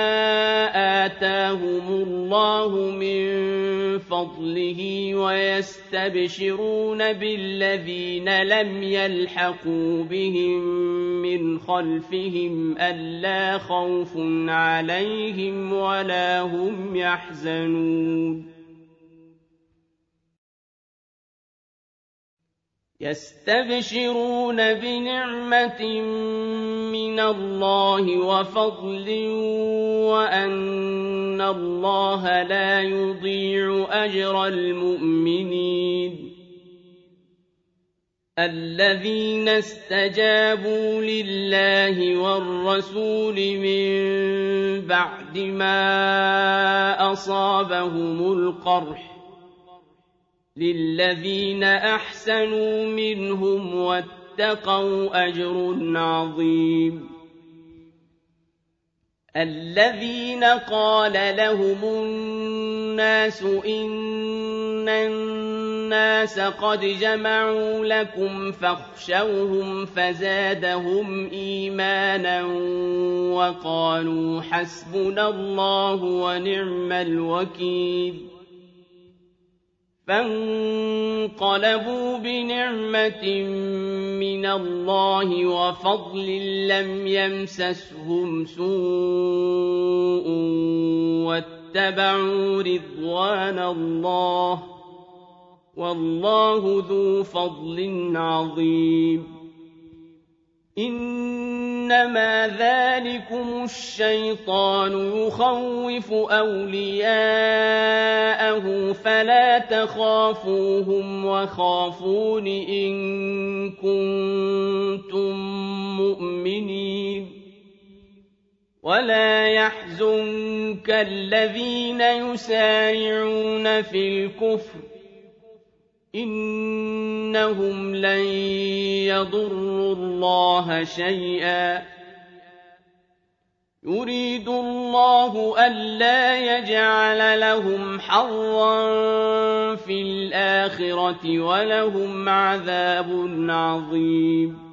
آتاهم الله من فضله ويستبشرون بالذين لم يلحقوا بهم من خلفهم ألا خوف عليهم ولا هم يحزنون يستبشرون بنعمة من الله وفضل وأن الله لا يضيع أجر المؤمنين الذين استجابوا لله والرسول من بعد ما أصابهم القرح للذين أحسنوا منهم واتقوا أجر عظيم الذين قال لهم الناس إن الناس قد جمعوا لكم فاخشوهم فزادهم إيمانا وقالوا حسبنا الله ونعم الوكيل فانقلبوا بنعمة من الله وفضل لم يمسسهم سوء واتبعوا رضوان الله والله ذو فضل عظيم إنما ذلكم الشيطان يخوف أولياءه فلا تخافوهم وخافون إن كنتم مؤمنين ولا يحزنك الذين يسارعون في الكفر إنهم لن يضروا الله شيئا يريد الله ألا يجعل لهم حظا في الآخرة ولهم عذاب عظيم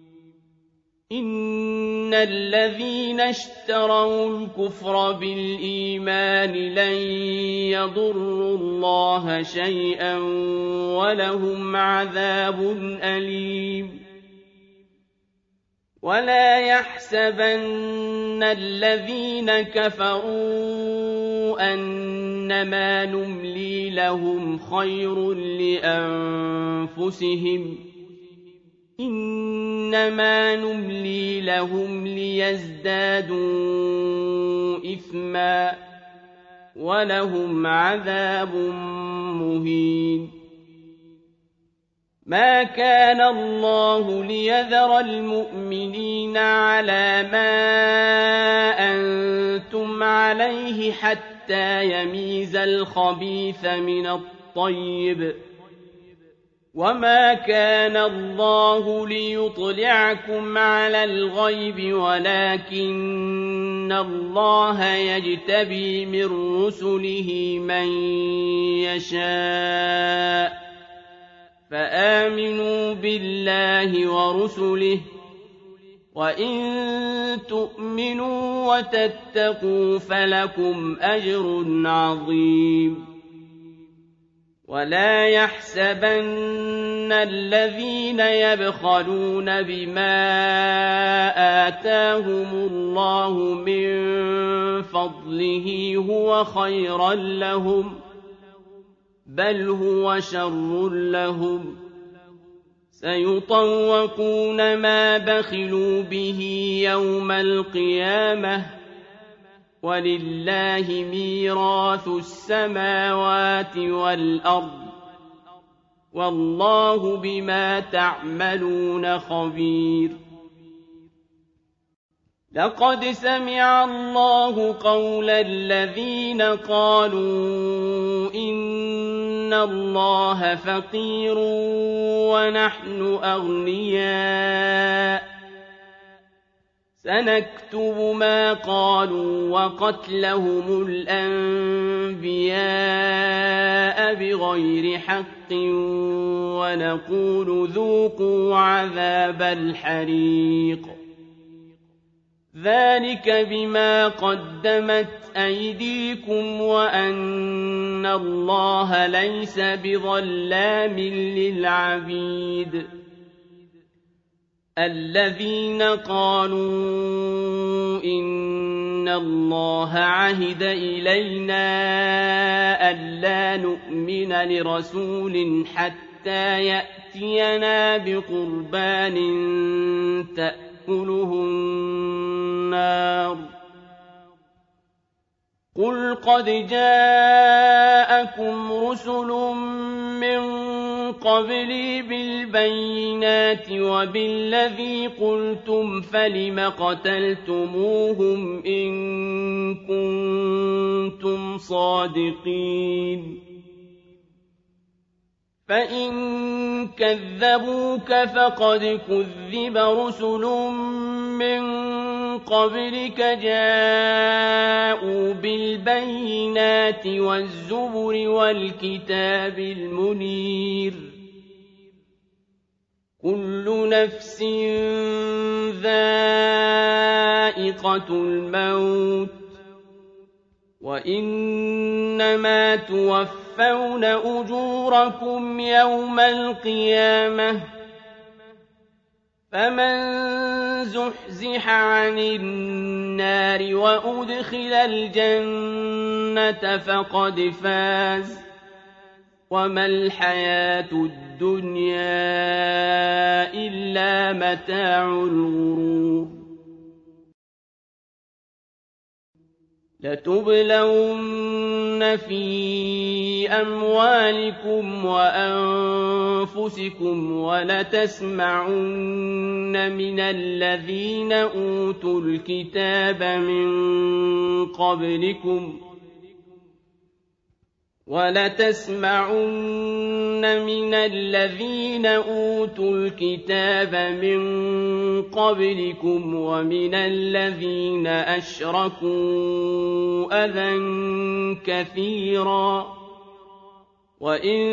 إن الذين اشتروا الكفر بالإيمان لن يضروا الله شيئا ولهم عذاب أليم ولا يحسبن الذين كفروا أنما نملي لهم خير لأنفسهم إنما نملي لهم ليزدادوا إثما ولهم عذاب مهين ما كان الله ليذر المؤمنين على ما أنتم عليه حتى يميز الخبيث من الطيب وما كان الله ليطلعكم على الغيب ولكن الله يجتبي من رسله من يشاء فآمنوا بالله ورسله وإن تؤمنوا وتتقوا فلكم أجر عظيم ولا يحسبن الذين يبخلون بما آتاهم الله من فضله هو خيرا لهم بل هو شر لهم سيطوقون ما بخلوا به يوم القيامة ولله ميراث السماوات والأرض والله بما تعملون خبير لقد سمع الله قول الذين قالوا إن الله فقير ونحن أغنياء سنكتب ما قالوا وقتلهم الأنبياء بغير حق ونقول ذوقوا عذاب الحريق ذلك بما قدمت أيديكم وأن الله ليس بظلام للعبيد الذين قالوا إن الله عهد إلينا ألا نؤمن لرسول حتى يأتينا بقربان تأكله النار قل قد جاءكم رسل من قبلي بالبينات وبالذي قلتم فلم قتلتموهم إن كنتم صادقين فإن كذبوك فقد كذب رسل من قبلك جاءوا بالبينات والزبر والكتاب المنير كل نفس ذائقة الموت وإنما توفون أجوركم يوم القيامة فمن زحزح عن النار وأدخل الجنة فقد فاز وما الحياة الدنيا إلا متاع الغرور لتبلون في أموالكم وأنفسكم ولتسمعن من الذين أوتوا الكتاب من قبلكم ولتسمعن من الذين أوتوا الكتاب من قبلكم ومن الذين أشركوا أذى كثيرا وإن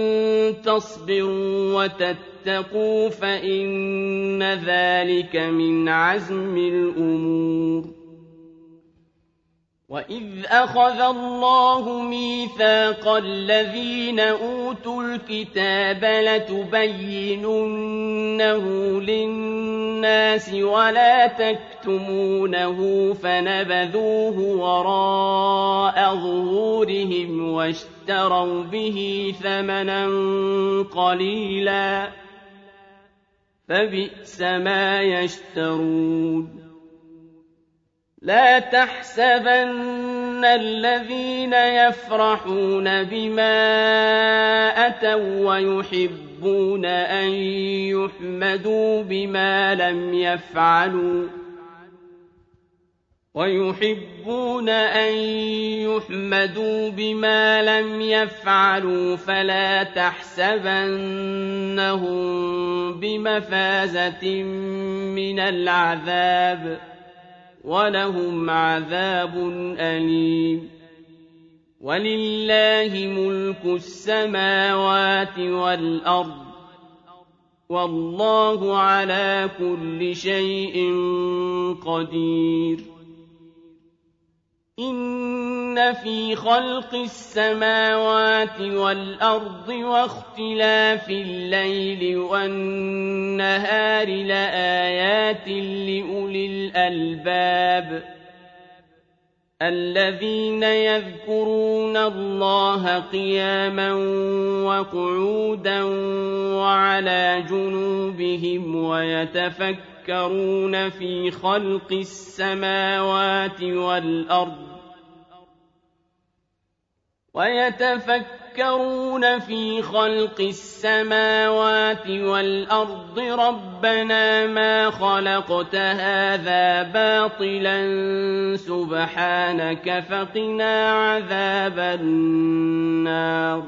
تصبروا وتتقوا فإن ذلك من عزم الأمور وإذ أخذ الله ميثاق الذين أوتوا الكتاب لتبيننه للناس ولا تكتمونه فنبذوه وراء ظهورهم واشتروا به ثمنا قليلا فبئس ما يشترون لا تحسبن الذين يفرحون بما أتوا ويحبون أن يحمدوا بما لم يفعلوا ويحبون أن يحمدوا بما لم يفعلوا فلا تحسبنهم بمفازة من العذاب ولهم عذاب أليم ولله ملك السماوات والأرض والله على كل شيء قدير إن في خلق السماوات والأرض واختلاف الليل والنهار لآيات لأولي الألباب الذين يذكرون الله قياما وقعودا وعلى جنوبهم ويتفكرون في خلق السماوات والأرض ويتفكرون في خلق السماوات والأرض ربنا ما خلقت هذا باطلا سبحانك فقنا عذاب النار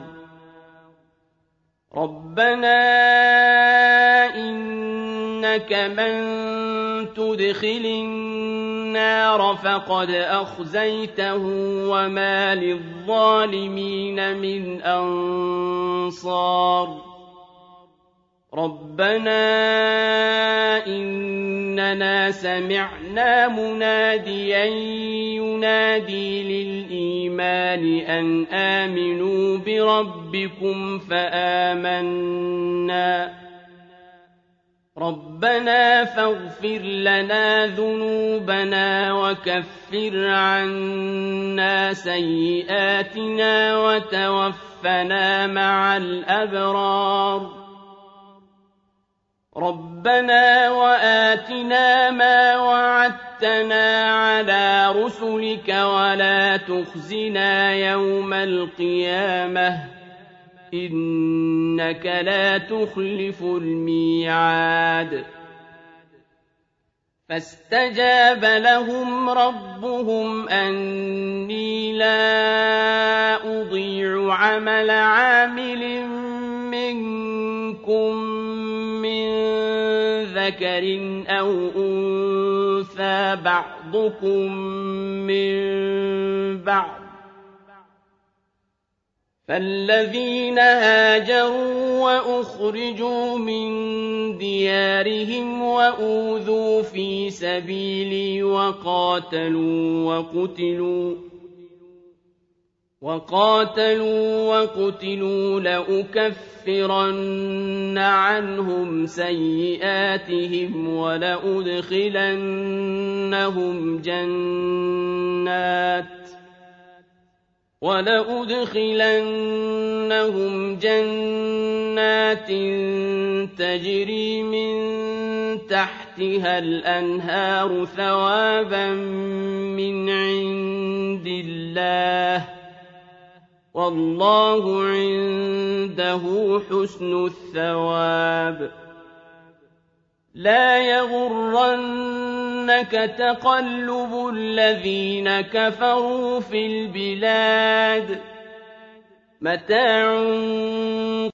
ربنا إنك من تُدْخِلِ النَّارَ فَقَدْ أَخْزَيْتَهُ وَمَا لِلظَّالِمِينَ مِنْ أَنصَارٍ رَبَّنَا إِنَّنَا سَمِعْنَا مُنَادِيًا يُنَادِي لِلْإِيمَانِ أَنْ آمِنُوا بِرَبِّكُمْ فَآمَنَّا رَبَّنَا فَاغْفِرْ لَنَا ذُنُوبَنَا وَكَفِّرْ عَنَّا سَيِّئَاتِنَا وَتَوَفَّنَا مَعَ الْأَبْرَارِ رَبَّنَا وَآتِنَا مَا وَعَدتَّنَا عَلَىٰ رُسُلِكَ وَلَا تُخْزِنَا يَوْمَ الْقِيَامَةِ ۗ إِنَّكَ لَا تُخْلِفُ الْمِيعَادَ فَاسْتَجَابَ لَهُمْ رَبُّهُمْ أَنِّي لَا أُضِيعُ عَمَلَ عَامِلٍ مِّنكُم مِّن ذَكَرٍ أَوْ أُنثَىٰ بَعْضُكُم مِّن بَعْضٍ ۖ فَالَّذِينَ هَاجَرُوا وَأُخْرِجُوا مِن دِيَارِهِمْ وَأُوذُوا فِي سَبِيلِي وَقَاتَلُوا وَقُتِلُوا وَقَاتَلُوا وَقُتِلُوا لَأُكَفِّرَنَّ عَنْهُمْ سَيِّئَاتِهِمْ وَلَأُدْخِلَنَّهُمْ جَنَّاتٍ وَلَأُدْخِلَنَّهُمْ جَنَّاتٍ تَجْرِي مِن تَحْتِهَا الْأَنْهَارُ ثَوَابًا مِّنْ عِندِ اللَّهِ ۗ وَاللَّهُ عِندَهُ حُسْنُ الثَّوَابِ لَا يَغُرَّنَّكَ تَقَلُّبُ الَّذِينَ كَفَرُوا فِي الْبِلَادِ مَتَاعٌ